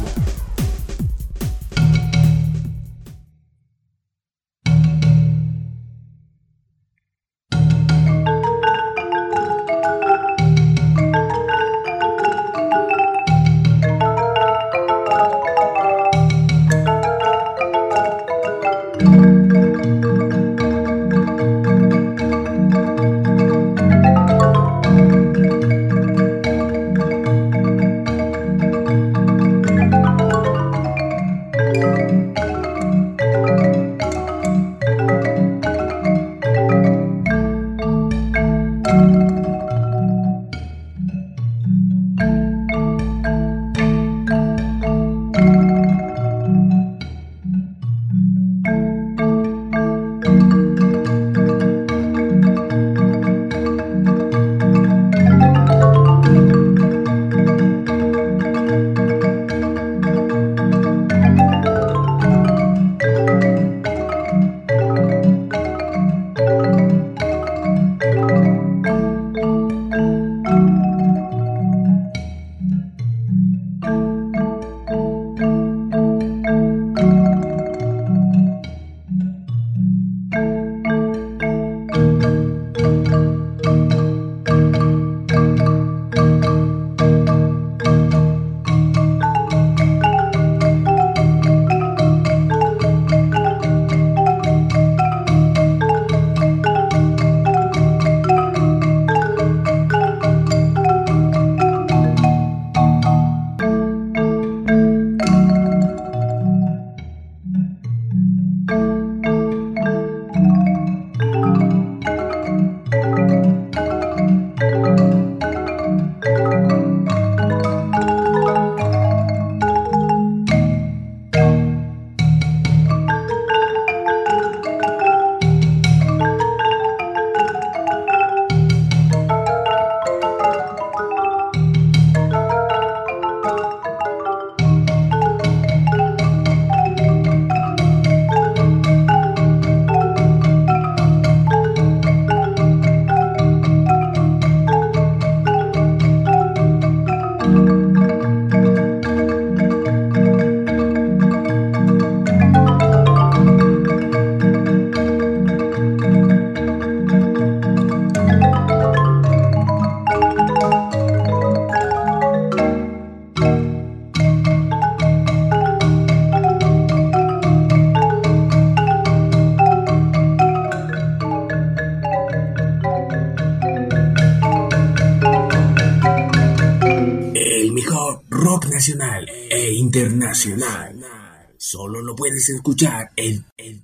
E: Nacional e internacional. Solo lo puedes escuchar en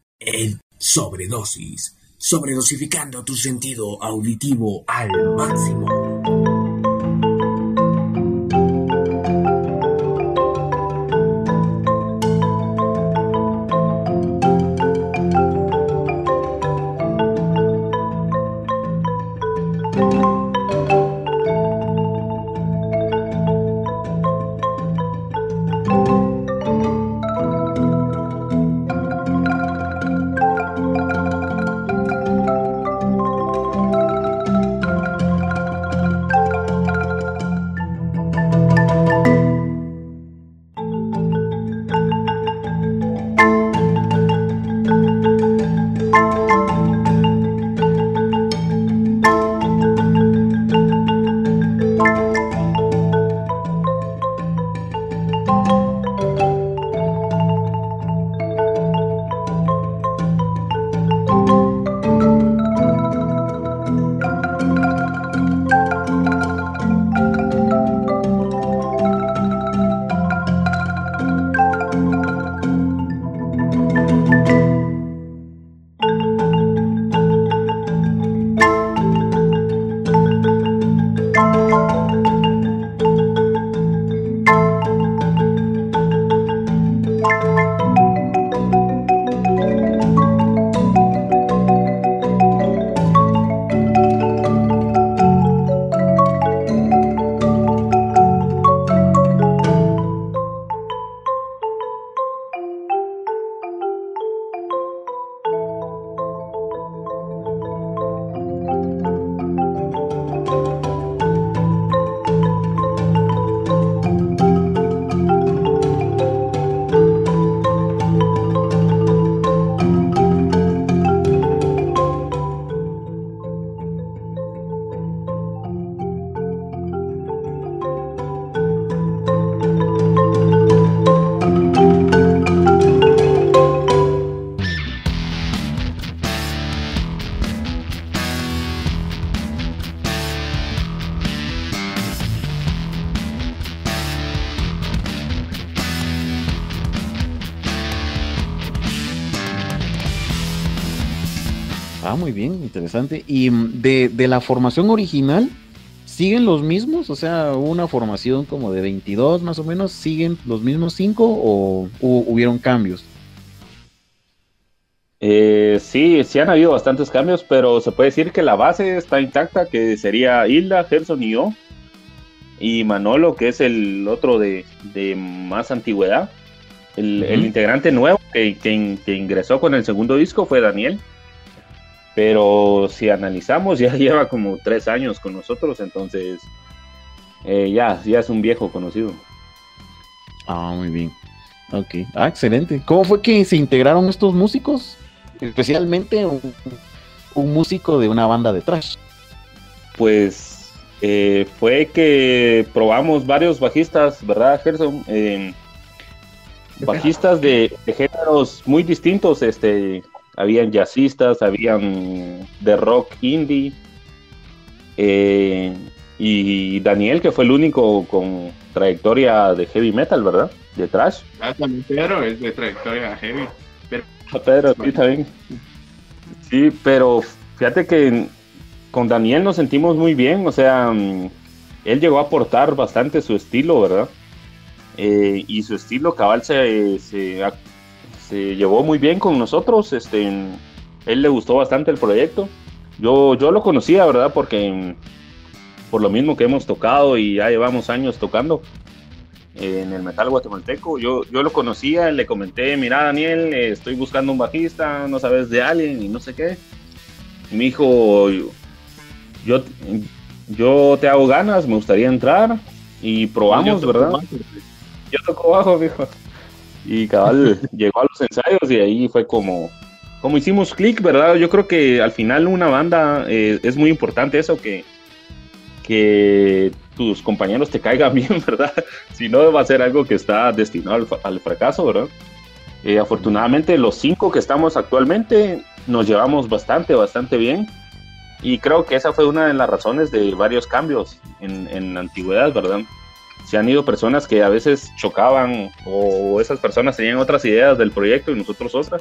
E: Sobredosis, sobredosificando tu sentido auditivo al máximo.
B: Muy bien, interesante. ¿Y de la formación original, siguen los mismos? O sea, una formación como de 22 más o menos, ¿siguen los mismos 5 o hubieron cambios?
C: Sí han habido bastantes cambios, pero se puede decir que la base está intacta, que sería Hilda, Gerson y yo, y Manolo, que es el otro de más antigüedad. El integrante nuevo que ingresó con el segundo disco fue Daniel, pero si analizamos ya lleva como 3 años con nosotros, entonces ya es un viejo conocido.
B: Muy bien. Ok. Excelente. ¿Cómo fue que se integraron estos músicos? Especialmente un músico de una banda de thrash.
C: Pues fue que probamos varios bajistas, ¿verdad, Gerson? Bajistas de géneros muy distintos, habían jazzistas, habían de rock indie, y Daniel, que fue el único con trayectoria de heavy metal, ¿verdad? De thrash.
D: También Pedro es de trayectoria heavy.
C: Pedro, sí, también. Sí, pero fíjate que con Daniel nos sentimos muy bien, o sea, él llegó a aportar bastante su estilo, ¿verdad? Y su estilo cabal se llevó muy bien con nosotros. Él le gustó bastante el proyecto. Yo lo conocía, ¿verdad? Porque por lo mismo que hemos tocado y ya llevamos años tocando en el metal guatemalteco, yo lo conocía, le comenté, mira Daniel, estoy buscando un bajista, no sabes de alguien y no sé qué. Y me dijo, yo te hago ganas, me gustaría entrar y probamos, ¿verdad? Yo toco bajo, dijo. Y cabal llegó a los ensayos y ahí fue como hicimos clic, ¿verdad? Yo creo que al final una banda es muy importante eso, que tus compañeros te caigan bien, ¿verdad? Si no, va a ser algo que está destinado al fracaso, ¿verdad? Afortunadamente los 5 que estamos actualmente nos llevamos bastante bien, y creo que esa fue una de las razones de varios cambios en la antigüedad, ¿verdad? Se han ido personas que a veces chocaban, o esas personas tenían otras ideas del proyecto y nosotros otras.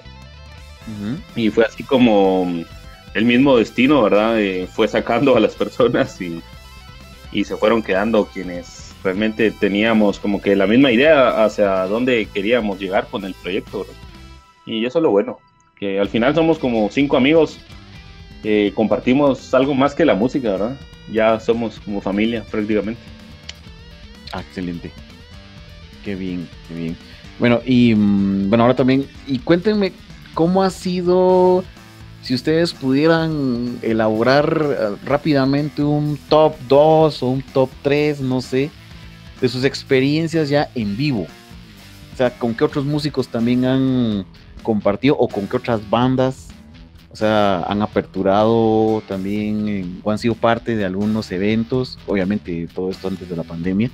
C: Y fue así como el mismo destino, ¿verdad? Fue sacando a las personas y se fueron quedando quienes realmente teníamos como que la misma idea hacia dónde queríamos llegar con el proyecto, ¿verdad? Y eso es lo bueno, que al final somos como 5 amigos, compartimos algo más que la música, ¿verdad? Ya somos como familia prácticamente.
B: Excelente. Qué bien, qué bien. Bueno, y ahora también, y cuéntenme cómo ha sido, si ustedes pudieran elaborar rápidamente un top 2 o un top 3, no sé, de sus experiencias ya en vivo. O sea, con qué otros músicos también han compartido, o con qué otras bandas, o sea, han aperturado también, o han sido parte de algunos eventos, obviamente todo esto antes de la pandemia.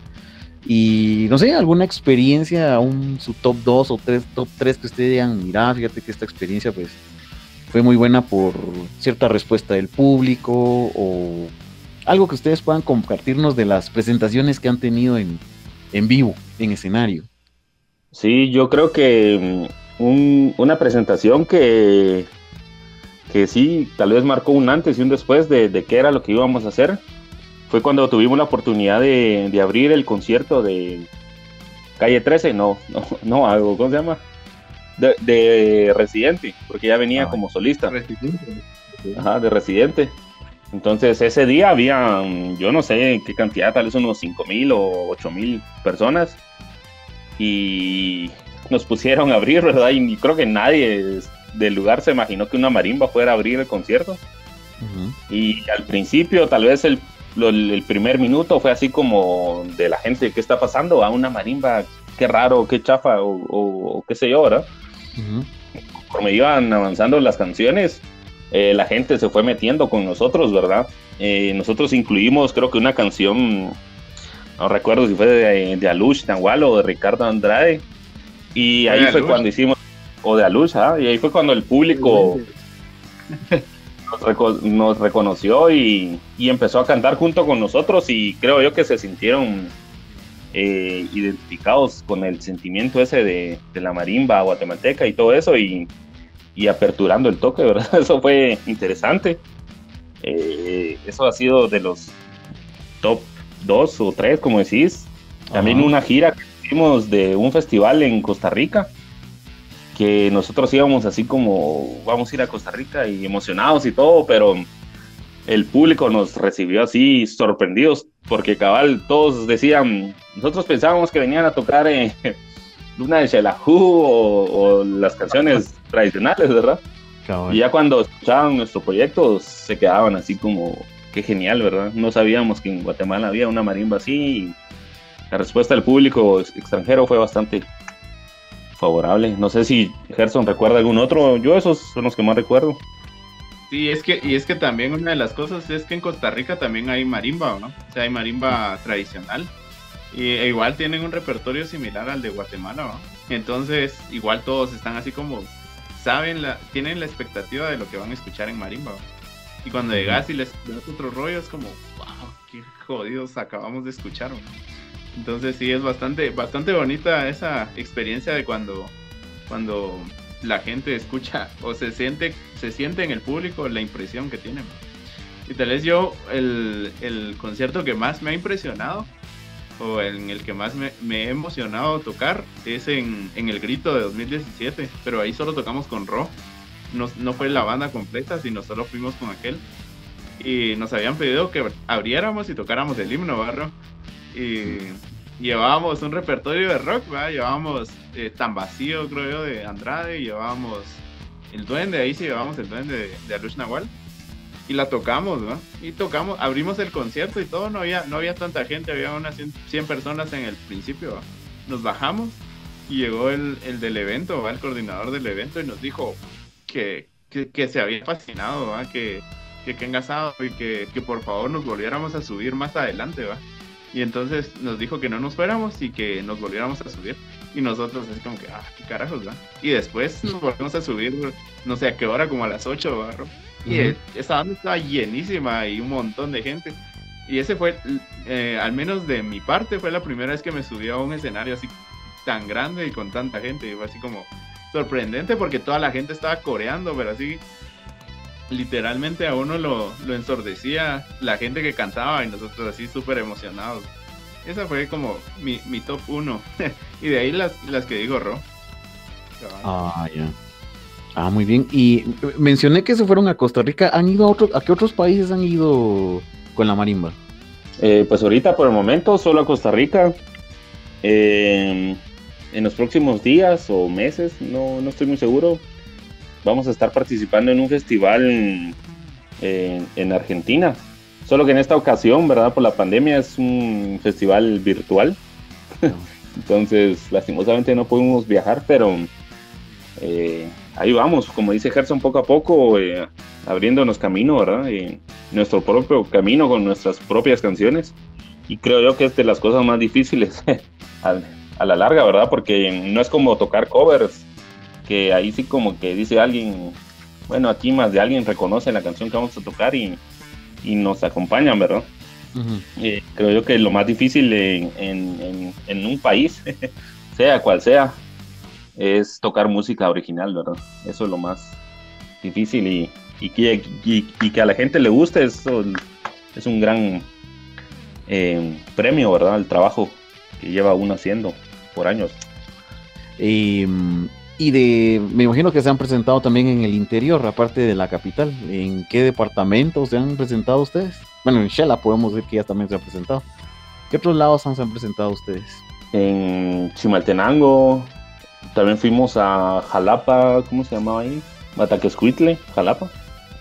B: Y no sé, alguna experiencia, su top 2 o top 3 que ustedes digan, mira, fíjate que esta experiencia pues fue muy buena por cierta respuesta del público, o algo que ustedes puedan compartirnos de las presentaciones que han tenido en vivo, en escenario.
C: Sí, yo creo que una presentación que sí, tal vez marcó un antes y un después de qué era lo que íbamos a hacer, fue cuando tuvimos la oportunidad de abrir el concierto de Calle 13, no, algo, ¿cómo se llama? De Residente, porque ya venía como solista. Ajá, de Residente. Entonces ese día había, yo no sé qué cantidad, tal vez unos 5,000 o 8,000 personas, y nos pusieron a abrir, ¿verdad? Y creo que nadie del lugar se imaginó que una marimba fuera a abrir el concierto. Y al principio tal vez el primer minuto fue así como de la gente, ¿qué está pasando? A una marimba, qué raro, qué chafa, o qué sé yo, ¿verdad? Conforme iban avanzando las canciones, la gente se fue metiendo con nosotros, ¿verdad? Nosotros incluimos, creo que una canción, no recuerdo si fue de Alush Nahual o de Ricardo Andrade, y ahí fue cuando hicimos, o de Alush, y ahí fue cuando el público nos reconoció y empezó a cantar junto con nosotros, y creo yo que se sintieron identificados con el sentimiento ese de la marimba guatemalteca y todo eso, y y aperturando el toque, ¿verdad? Eso fue interesante. Eso ha sido de los top 2 o 3, como decís. También una gira que hicimos de un festival en Costa Rica, que nosotros íbamos así como, vamos a ir a Costa Rica y emocionados y todo, pero el público nos recibió así sorprendidos, porque cabal, todos decían, nosotros pensábamos que venían a tocar Luna de Xelajú o las canciones tradicionales, ¿verdad? Cabal. Y ya cuando escuchaban nuestro proyecto se quedaban así como, qué genial, ¿verdad? No sabíamos que en Guatemala había una marimba así, y la respuesta del público extranjero fue bastante favorable. No sé si Gerson recuerda algún otro. Yo esos son los que más recuerdo.
D: Sí, es que también una de las cosas es que en Costa Rica también hay marimba, ¿no? O sea, hay marimba tradicional. E igual tienen un repertorio similar al de Guatemala, ¿no? Entonces, igual todos están así como, tienen la expectativa de lo que van a escuchar en marimba, ¿no? Y cuando llegas y les das otro rollo, es como, wow, qué jodidos acabamos de escuchar, ¿no? Entonces sí, es bastante bonita esa experiencia de cuando la gente escucha o se siente en el público la impresión que tienen. Y tal vez yo, el concierto que más me ha impresionado o en el que más me he emocionado tocar es en el Grito de 2017, pero ahí solo tocamos con Ro, no fue la banda completa, sino solo fuimos con aquel, y nos habían pedido que abriéramos y tocáramos el himno, ¿verdad? Y llevábamos un repertorio de rock, ¿verdad? Llevábamos Tan Vacío, creo yo, de Andrade, y llevábamos El Duende, ahí sí llevábamos El Duende de Alush Nahual, y la tocamos, ¿no? Y tocamos, abrimos el concierto y todo, no había tanta gente, había unas 100 personas en el principio, ¿va? Nos bajamos y llegó el del evento, ¿va? El coordinador del evento, y nos dijo que se había fascinado, ¿va? Que engasado, y que por favor nos volviéramos a subir más adelante, ¿va? Y entonces nos dijo que no nos fuéramos y que nos volviéramos a subir. Y nosotros así como que, qué carajos, ¿va? Y después nos volvimos a subir, no sé a qué hora, como a las 8, ¿va? Y esa banda estaba llenísima y un montón de gente. Y ese fue, al menos de mi parte, fue la primera vez que me subí a un escenario así tan grande y con tanta gente. Y fue así como sorprendente porque toda la gente estaba coreando, pero así literalmente a uno lo ensordecía la gente que cantaba, y nosotros así súper emocionados. Esa fue como mi top 1. Y de ahí las que digo, Ro.
B: Ya. Muy bien. Y mencioné que se fueron a Costa Rica. ¿Han ido a qué otros países han ido con la marimba?
C: Pues ahorita por el momento solo a Costa Rica. En los próximos días o meses, no estoy muy seguro, vamos a estar participando en un festival en Argentina. Solo que en esta ocasión, ¿verdad? Por la pandemia es un festival virtual. Entonces, lastimosamente no pudimos viajar, pero ahí vamos, como dice Gerson, poco a poco, abriéndonos camino, ¿verdad? Nuestro propio camino con nuestras propias canciones. Y creo yo que es de las cosas más difíciles a la larga, ¿verdad? Porque no es como tocar covers, que ahí sí como que dice alguien, bueno, aquí más de alguien reconoce la canción que vamos a tocar y nos acompañan, ¿verdad? Creo yo que lo más difícil en un país, sea cual sea, es tocar música original, ¿verdad? Eso es lo más difícil, y que a la gente le guste, eso es un gran premio, ¿verdad? El trabajo que lleva uno haciendo por años.
B: Me imagino que se han presentado también en el interior, aparte de la capital. ¿En qué departamentos se han presentado ustedes? Bueno, en Xela podemos decir que ya también se ha presentado. ¿Qué otros lados se han presentado ustedes? En
C: Chimaltenango, también fuimos a Jalapa, ¿cómo se llamaba ahí? Mataquescuitle, Jalapa.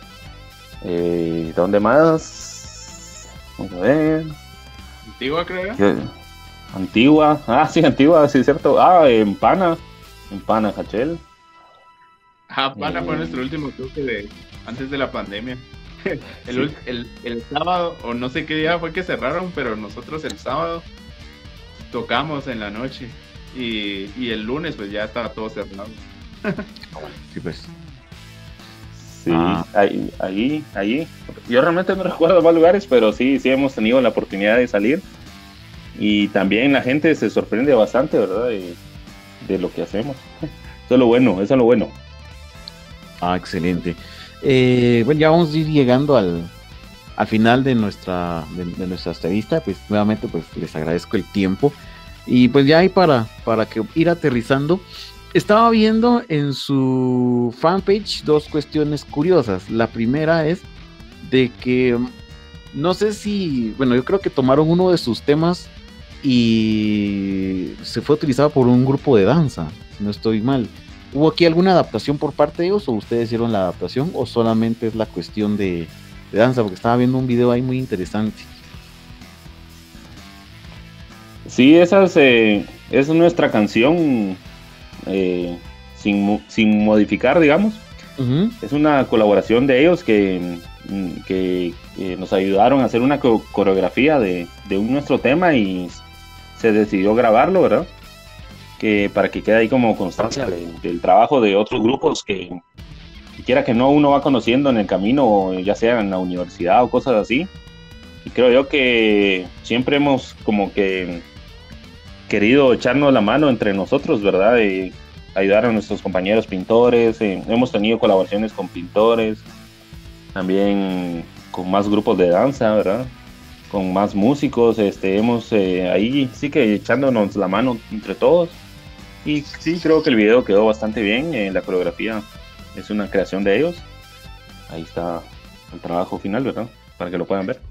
C: ¿Dónde más? Vamos a ver.
D: Antigua, creo.
C: Antigua, sí, Antigua, sí, es cierto. En Pana, Jachel.
D: Pana fue nuestro último toque antes de la pandemia. El sábado, o no sé qué día fue que cerraron, pero nosotros el sábado tocamos en la noche, y el lunes pues ya estaba todo cerrado.
B: Sí, pues.
C: Sí, ahí. Yo realmente no recuerdo más lugares, pero sí hemos tenido la oportunidad de salir. Y también la gente se sorprende bastante, ¿verdad? De lo que hacemos. Eso es lo bueno.
B: Excelente. Bueno, ya vamos a ir llegando al final de nuestra entrevista. Pues nuevamente pues les agradezco el tiempo. Y pues ya ahí para que ir aterrizando, estaba viendo en su fanpage dos cuestiones curiosas. La primera es de que no sé si, bueno, yo creo que tomaron uno de sus temas y se fue utilizado por un grupo de danza, si no estoy mal. ¿Hubo aquí alguna adaptación por parte de ellos o ustedes hicieron la adaptación o solamente es la cuestión de danza? Porque estaba viendo un video ahí muy interesante.
C: Sí, esa es nuestra canción sin modificar, digamos. Uh-huh. Es una colaboración de ellos que nos ayudaron a hacer una coreografía de nuestro tema y se decidió grabarlo, ¿verdad? Que para que quede ahí como constancia del trabajo de otros grupos que quiera que no uno va conociendo en el camino, ya sea en la universidad o cosas así. Y creo yo que siempre hemos como que querido echarnos la mano entre nosotros, ¿verdad? Ayudar a nuestros compañeros pintores. Hemos tenido colaboraciones con pintores, también con más grupos de danza, ¿verdad? Con más músicos. Hemos ahí sí que echándonos la mano entre todos. Y sí, creo que el video quedó bastante bien. La coreografía es una creación de ellos. Ahí está el trabajo final, ¿verdad? Para que lo puedan ver.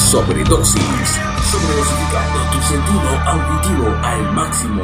E: Sobredosis. Sobredosificando tu sentido auditivo al máximo.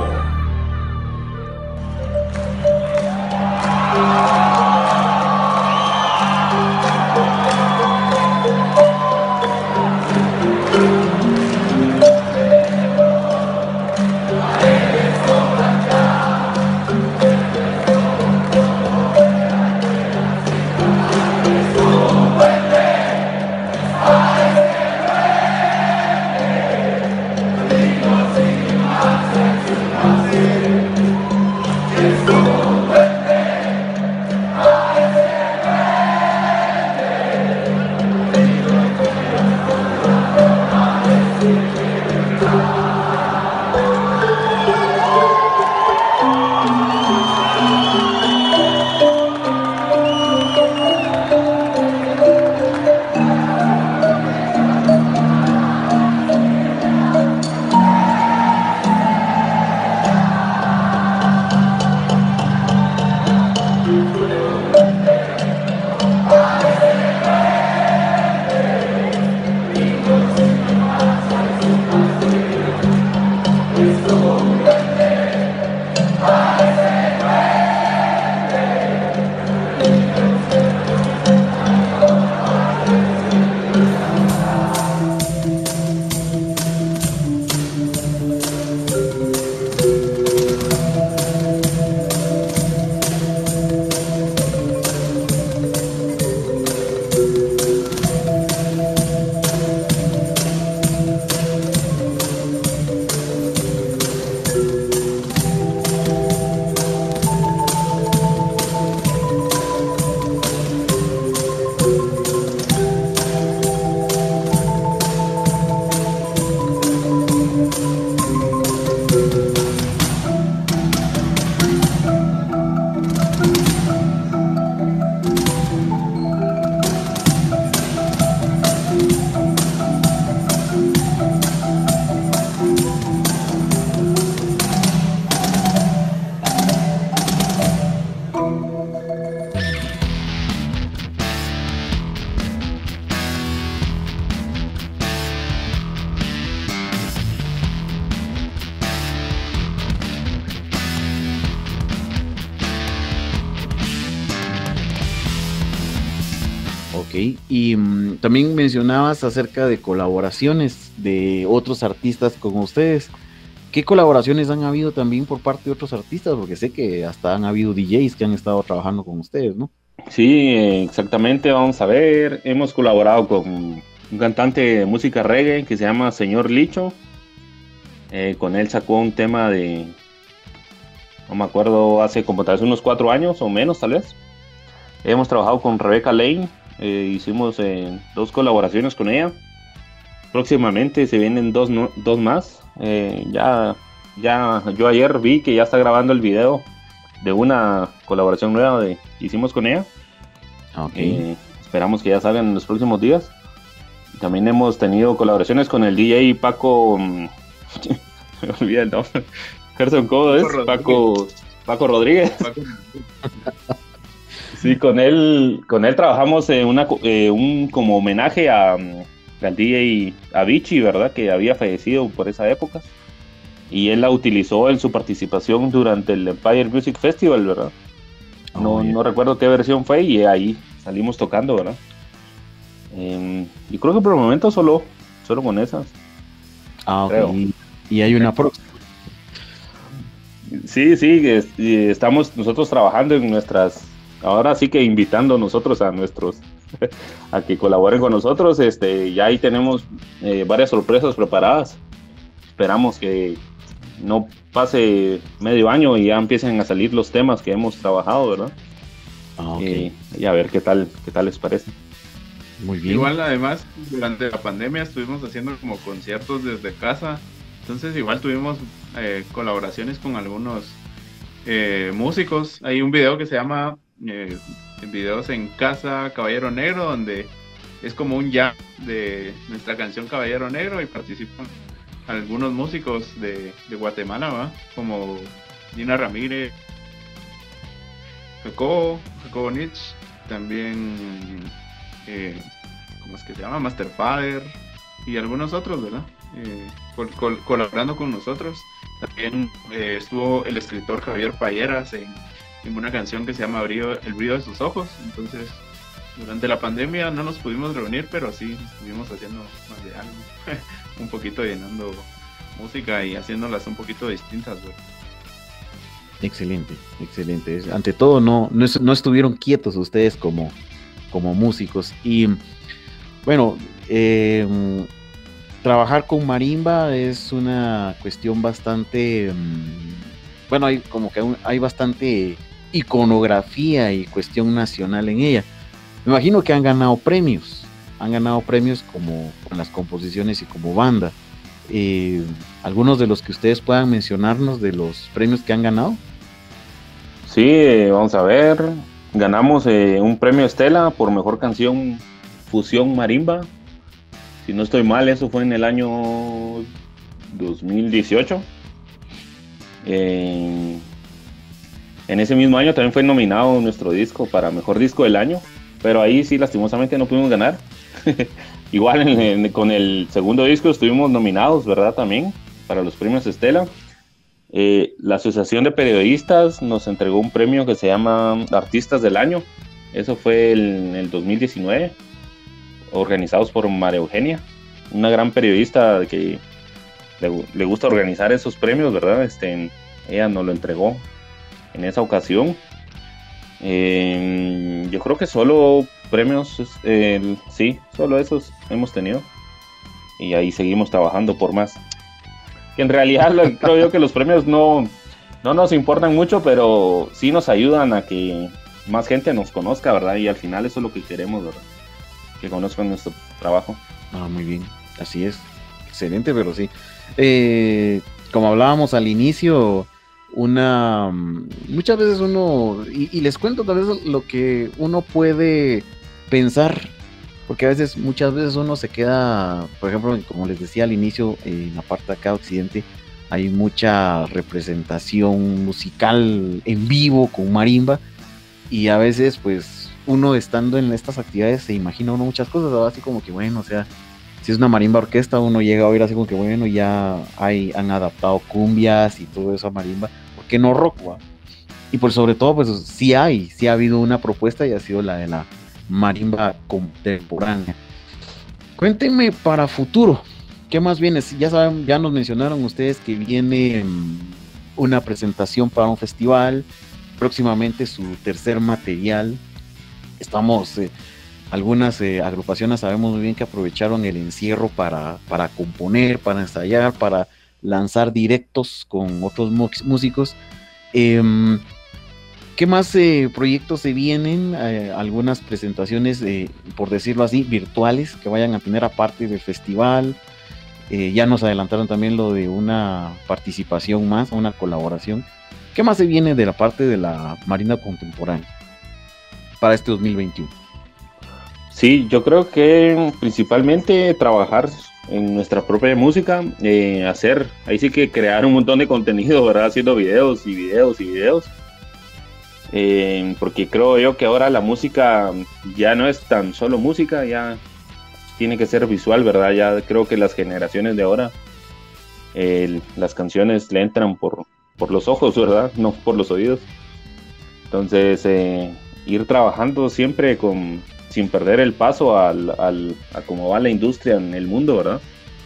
B: Y también mencionabas acerca de colaboraciones de otros artistas con ustedes. ¿Qué colaboraciones han habido también por parte de otros artistas? Porque sé que hasta han habido DJs que han estado trabajando con ustedes, ¿no?
C: Sí, exactamente. Vamos a ver. Hemos colaborado con un cantante de música reggae que se llama Señor Licho. Con él sacó un tema de, no me acuerdo, hace como tal vez unos 4 años o menos tal vez. Hemos trabajado con Rebecca Lane. Hicimos 2 colaboraciones con ella. Próximamente se vienen 2 más. Ya yo ayer vi que ya está grabando el video de una colaboración nueva que hicimos con ella.
B: Okay.
C: Esperamos que ya salgan en los próximos días. También hemos tenido colaboraciones con el DJ Paco. Me olvidé el nombre. Gerson Codo es Paco Rodríguez. Sí, con él trabajamos en un como homenaje al DJ Avicii, ¿verdad? Que había fallecido por esa época. Y él la utilizó en su participación durante el Empire Music Festival, ¿verdad? No recuerdo qué versión fue y ahí salimos tocando, ¿verdad? Y creo que por el momento solo con esas.
B: Creo. Y hay una próxima.
C: Sí, estamos nosotros trabajando en nuestras... Ahora sí que invitando nosotros a nuestros a que colaboren con nosotros. Ya ahí tenemos varias sorpresas preparadas. Esperamos que no pase medio año y ya empiecen a salir los temas que hemos trabajado, ¿verdad? Y a ver qué tal les parece.
B: Muy bien.
D: Igual además durante la pandemia estuvimos haciendo como conciertos desde casa. Entonces igual tuvimos colaboraciones con algunos músicos. Hay un video que se llama Videos en Casa Caballero Negro, donde es como un jam de nuestra canción Caballero Negro y participan algunos músicos de Guatemala, ¿va? Como Dina Ramírez, Jacobo Nitsch, también ¿cómo es que se llama? Master Father, y algunos otros, ¿verdad? Colaborando con nosotros. También estuvo el escritor Javier Payeras en una canción que se llama El brillo de sus ojos. Entonces, durante la pandemia no nos pudimos reunir, pero sí estuvimos haciendo más de algo, un poquito llenando música y haciéndolas un poquito distintas, ¿verdad?
B: Excelente, excelente. Ante todo, no estuvieron quietos ustedes como músicos. Y bueno, trabajar con marimba es una cuestión bastante, bueno, hay bastante iconografía y cuestión nacional en ella. Me imagino que han ganado premios como con las composiciones y como banda. ¿Algunos de los que ustedes puedan mencionarnos de los premios que han ganado?
C: Sí, vamos a ver. Ganamos un premio Estela por mejor canción fusión marimba. Si no estoy mal, eso fue en el año 2018. En ese mismo año también fue nominado nuestro disco para mejor disco del año, pero ahí sí lastimosamente no pudimos ganar. Igual con el segundo disco estuvimos nominados, ¿verdad? También para los premios Estela. La Asociación de Periodistas nos entregó un premio que se llama Artistas del Año. Eso fue en el 2019, organizados por María Eugenia, una gran periodista que le gusta organizar esos premios, ¿verdad? Ella nos lo entregó en esa ocasión. Yo creo que solo premios, sí, solo esos hemos tenido. Y ahí seguimos trabajando por más. Que en realidad creo yo que los premios no nos importan mucho, pero sí nos ayudan a que más gente nos conozca, ¿verdad? Y al final eso es lo que queremos, ¿verdad? Que conozcan nuestro trabajo.
B: Muy bien, así es. Excelente, pero sí. Como hablábamos al inicio, muchas veces uno, y les cuento tal vez lo que uno puede pensar, porque muchas veces uno se queda, por ejemplo, como les decía al inicio, en la parte de acá occidente, hay mucha representación musical en vivo con marimba, y a veces pues uno estando en estas actividades se imagina uno muchas cosas, ¿verdad? Así como que bueno, o sea, si es una marimba orquesta, uno llega a oír así como que bueno, ya han adaptado cumbias y todo eso a marimba, ¿por qué no rock, va? Y por sobre todo pues sí ha habido una propuesta y ha sido la de la marimba contemporánea. Cuéntenme para futuro, ¿qué más viene? Ya saben, ya nos mencionaron ustedes que viene una presentación para un festival, próximamente su tercer material. Estamos, algunas agrupaciones sabemos muy bien que aprovecharon el encierro para componer, para ensayar, para lanzar directos con otros músicos. ¿Qué más proyectos se vienen? Algunas presentaciones, por decirlo así, virtuales que vayan a tener aparte del festival. Ya nos adelantaron también lo de una participación más, una colaboración. ¿Qué más se viene de la parte de la marimba contemporánea para este 2021?
C: Sí, yo creo que principalmente trabajar en nuestra propia música, ahí sí que crear un montón de contenido, ¿verdad? Haciendo videos, porque creo yo que ahora la música ya no es tan solo música, ya tiene que ser visual, ¿verdad? Ya creo que las generaciones de ahora, las canciones le entran por los ojos, ¿verdad? No por los oídos. Entonces, ir trabajando siempre sin perder el paso a cómo va la industria en el mundo, ¿verdad?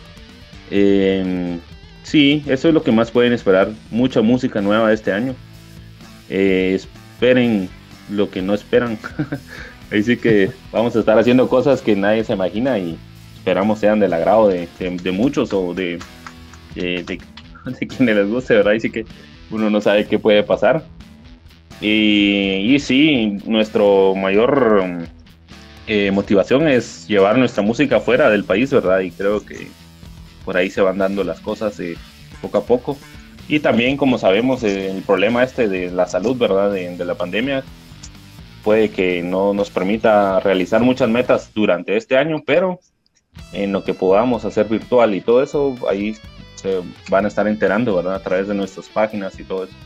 C: Sí, eso es lo que más pueden esperar. Mucha música nueva este año. Esperen lo que no esperan. Ahí sí que vamos a estar haciendo cosas que nadie se imagina y esperamos sean del agrado de muchos o de quienes les guste, ¿verdad? Ahí sí que uno no sabe qué puede pasar. Y sí, nuestro mayor motivación es llevar nuestra música fuera del país, ¿verdad? Y creo que por ahí se van dando las cosas poco a poco. Y también, como sabemos, el problema de la salud, ¿verdad? De la pandemia puede que no nos permita realizar muchas metas durante este año, pero en lo que podamos hacer virtual y todo eso, ahí se van a estar enterando, ¿verdad? A través de nuestras páginas y todo eso.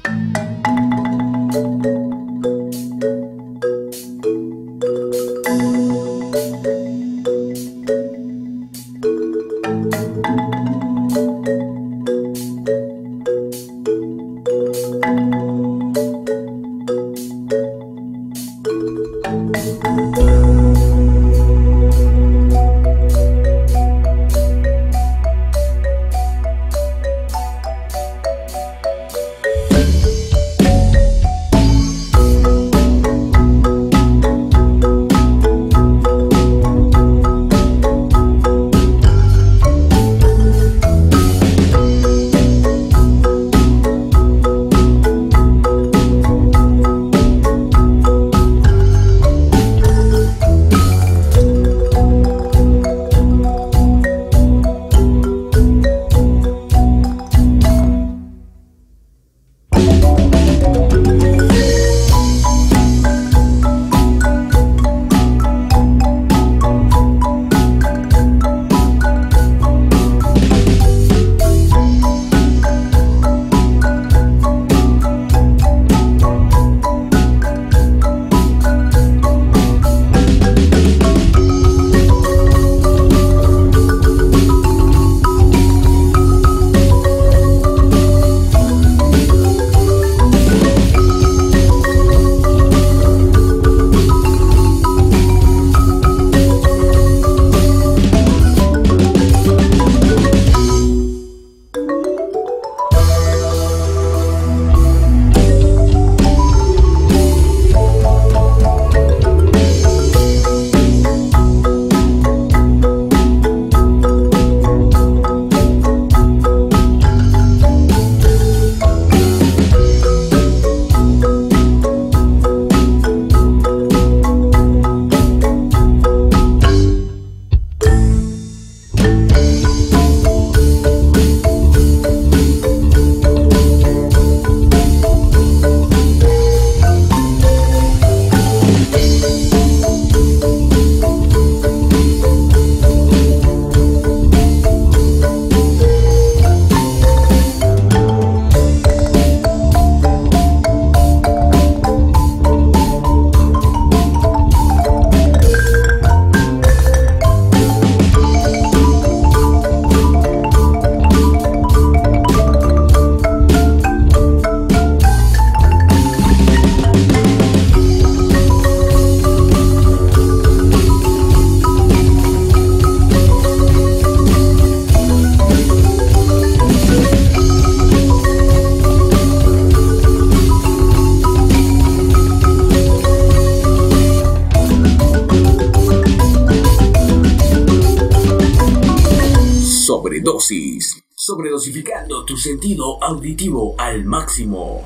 E: Sobredosis. Sobredosificando tu sentido auditivo al máximo.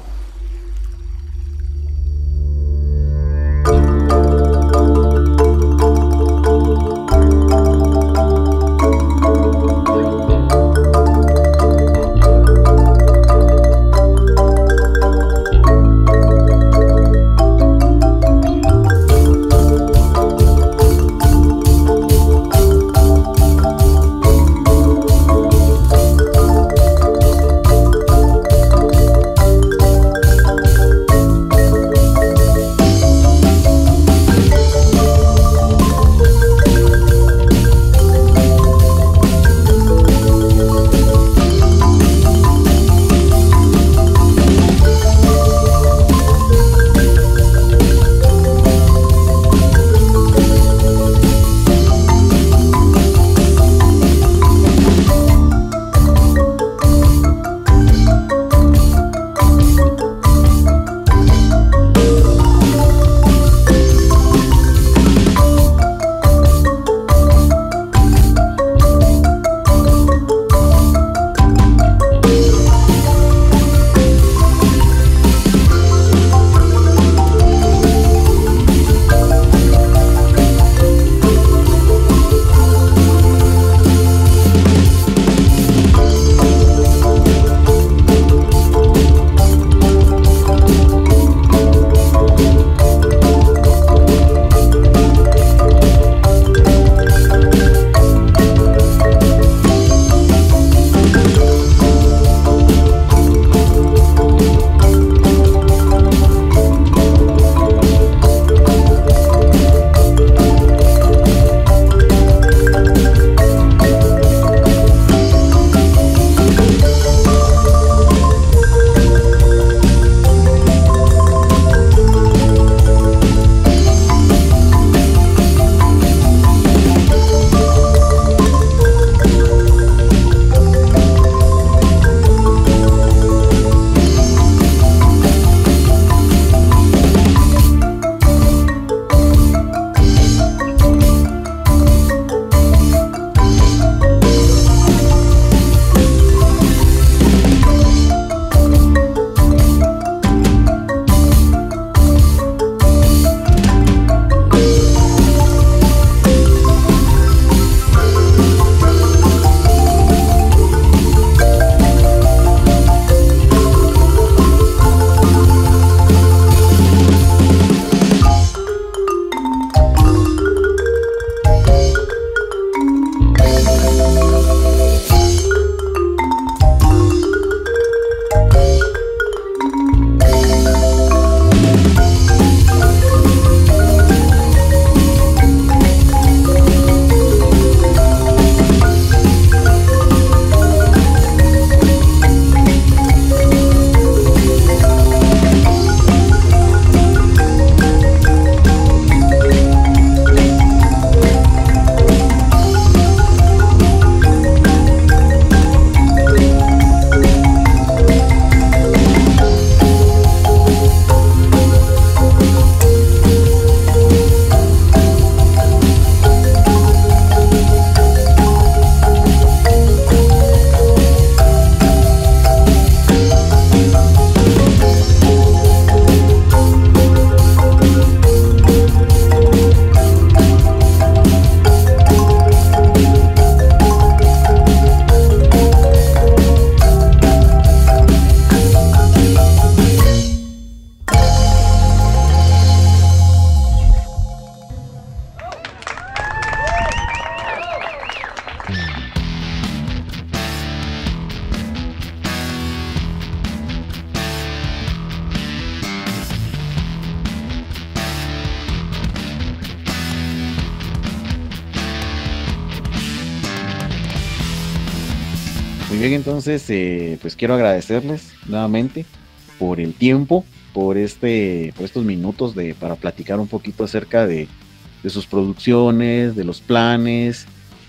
B: Muy bien, entonces, pues quiero agradecerles nuevamente por el tiempo, por estos minutos para platicar un poquito acerca de sus producciones, de los planes,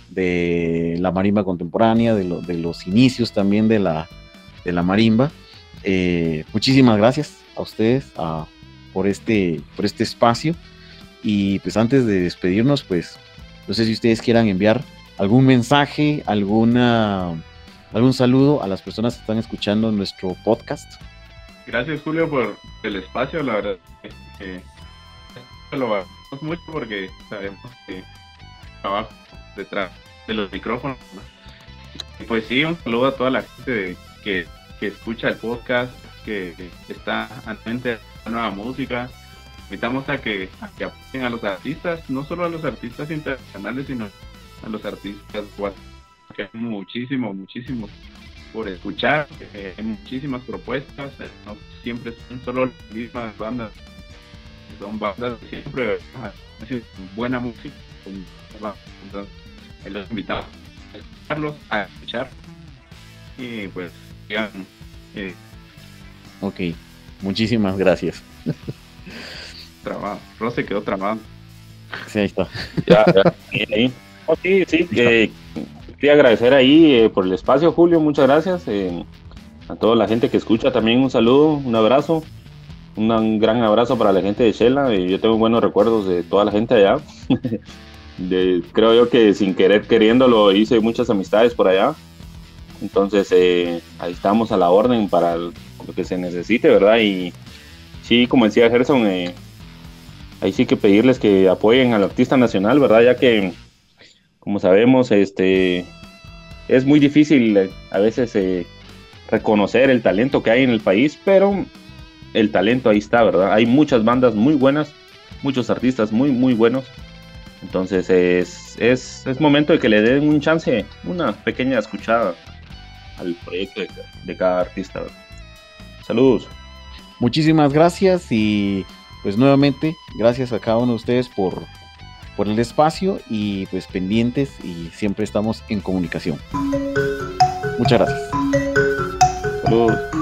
B: de la marimba contemporánea, de los inicios también de la marimba. Muchísimas gracias a ustedes por este espacio. Y pues antes de despedirnos, pues no sé si ustedes quieran enviar ¿Algún mensaje, algún saludo a las personas que están escuchando nuestro podcast?
D: Gracias, Julio, por el espacio. La verdad que lo valoramos mucho porque sabemos que trabajo detrás de los micrófonos, ¿no? Y pues sí, un saludo a toda la gente que escucha el podcast, que está anuente a la nueva música. Invitamos a que apoyen a los artistas, no solo a los artistas internacionales, sino a los artistas que hay muchísimos por escuchar, hay muchísimas propuestas, no siempre son solo las mismas bandas, son bandas de siempre, buena música, entonces los invitamos a escuchar y pues digan,
B: Ok, muchísimas gracias.
D: Trabado, Rose quedó trabado.
B: Sí, ahí está.
C: Ya, ahí. Oh, sí, quería agradecer ahí por el espacio, Julio, muchas gracias. A toda la gente que escucha también un saludo, un abrazo, un gran abrazo para la gente de Shela. Yo tengo buenos recuerdos de toda la gente allá. Creo yo que sin querer queriéndolo hice muchas amistades por allá. Entonces ahí estamos a la orden para lo que se necesite, ¿verdad? Y sí, como decía Gerson, ahí sí que pedirles que apoyen al artista nacional, ¿verdad? Ya que, como sabemos, es muy difícil a veces reconocer el talento que hay en el país, pero el talento ahí está, ¿verdad? Hay muchas bandas muy buenas, muchos artistas muy, muy buenos. Entonces es momento de que le den un chance, una pequeña escuchada al proyecto de cada artista, ¿verdad? Saludos.
B: Muchísimas gracias y pues nuevamente gracias a cada uno de ustedes por el espacio y pues pendientes y siempre estamos en comunicación. Muchas gracias.
C: Saludos.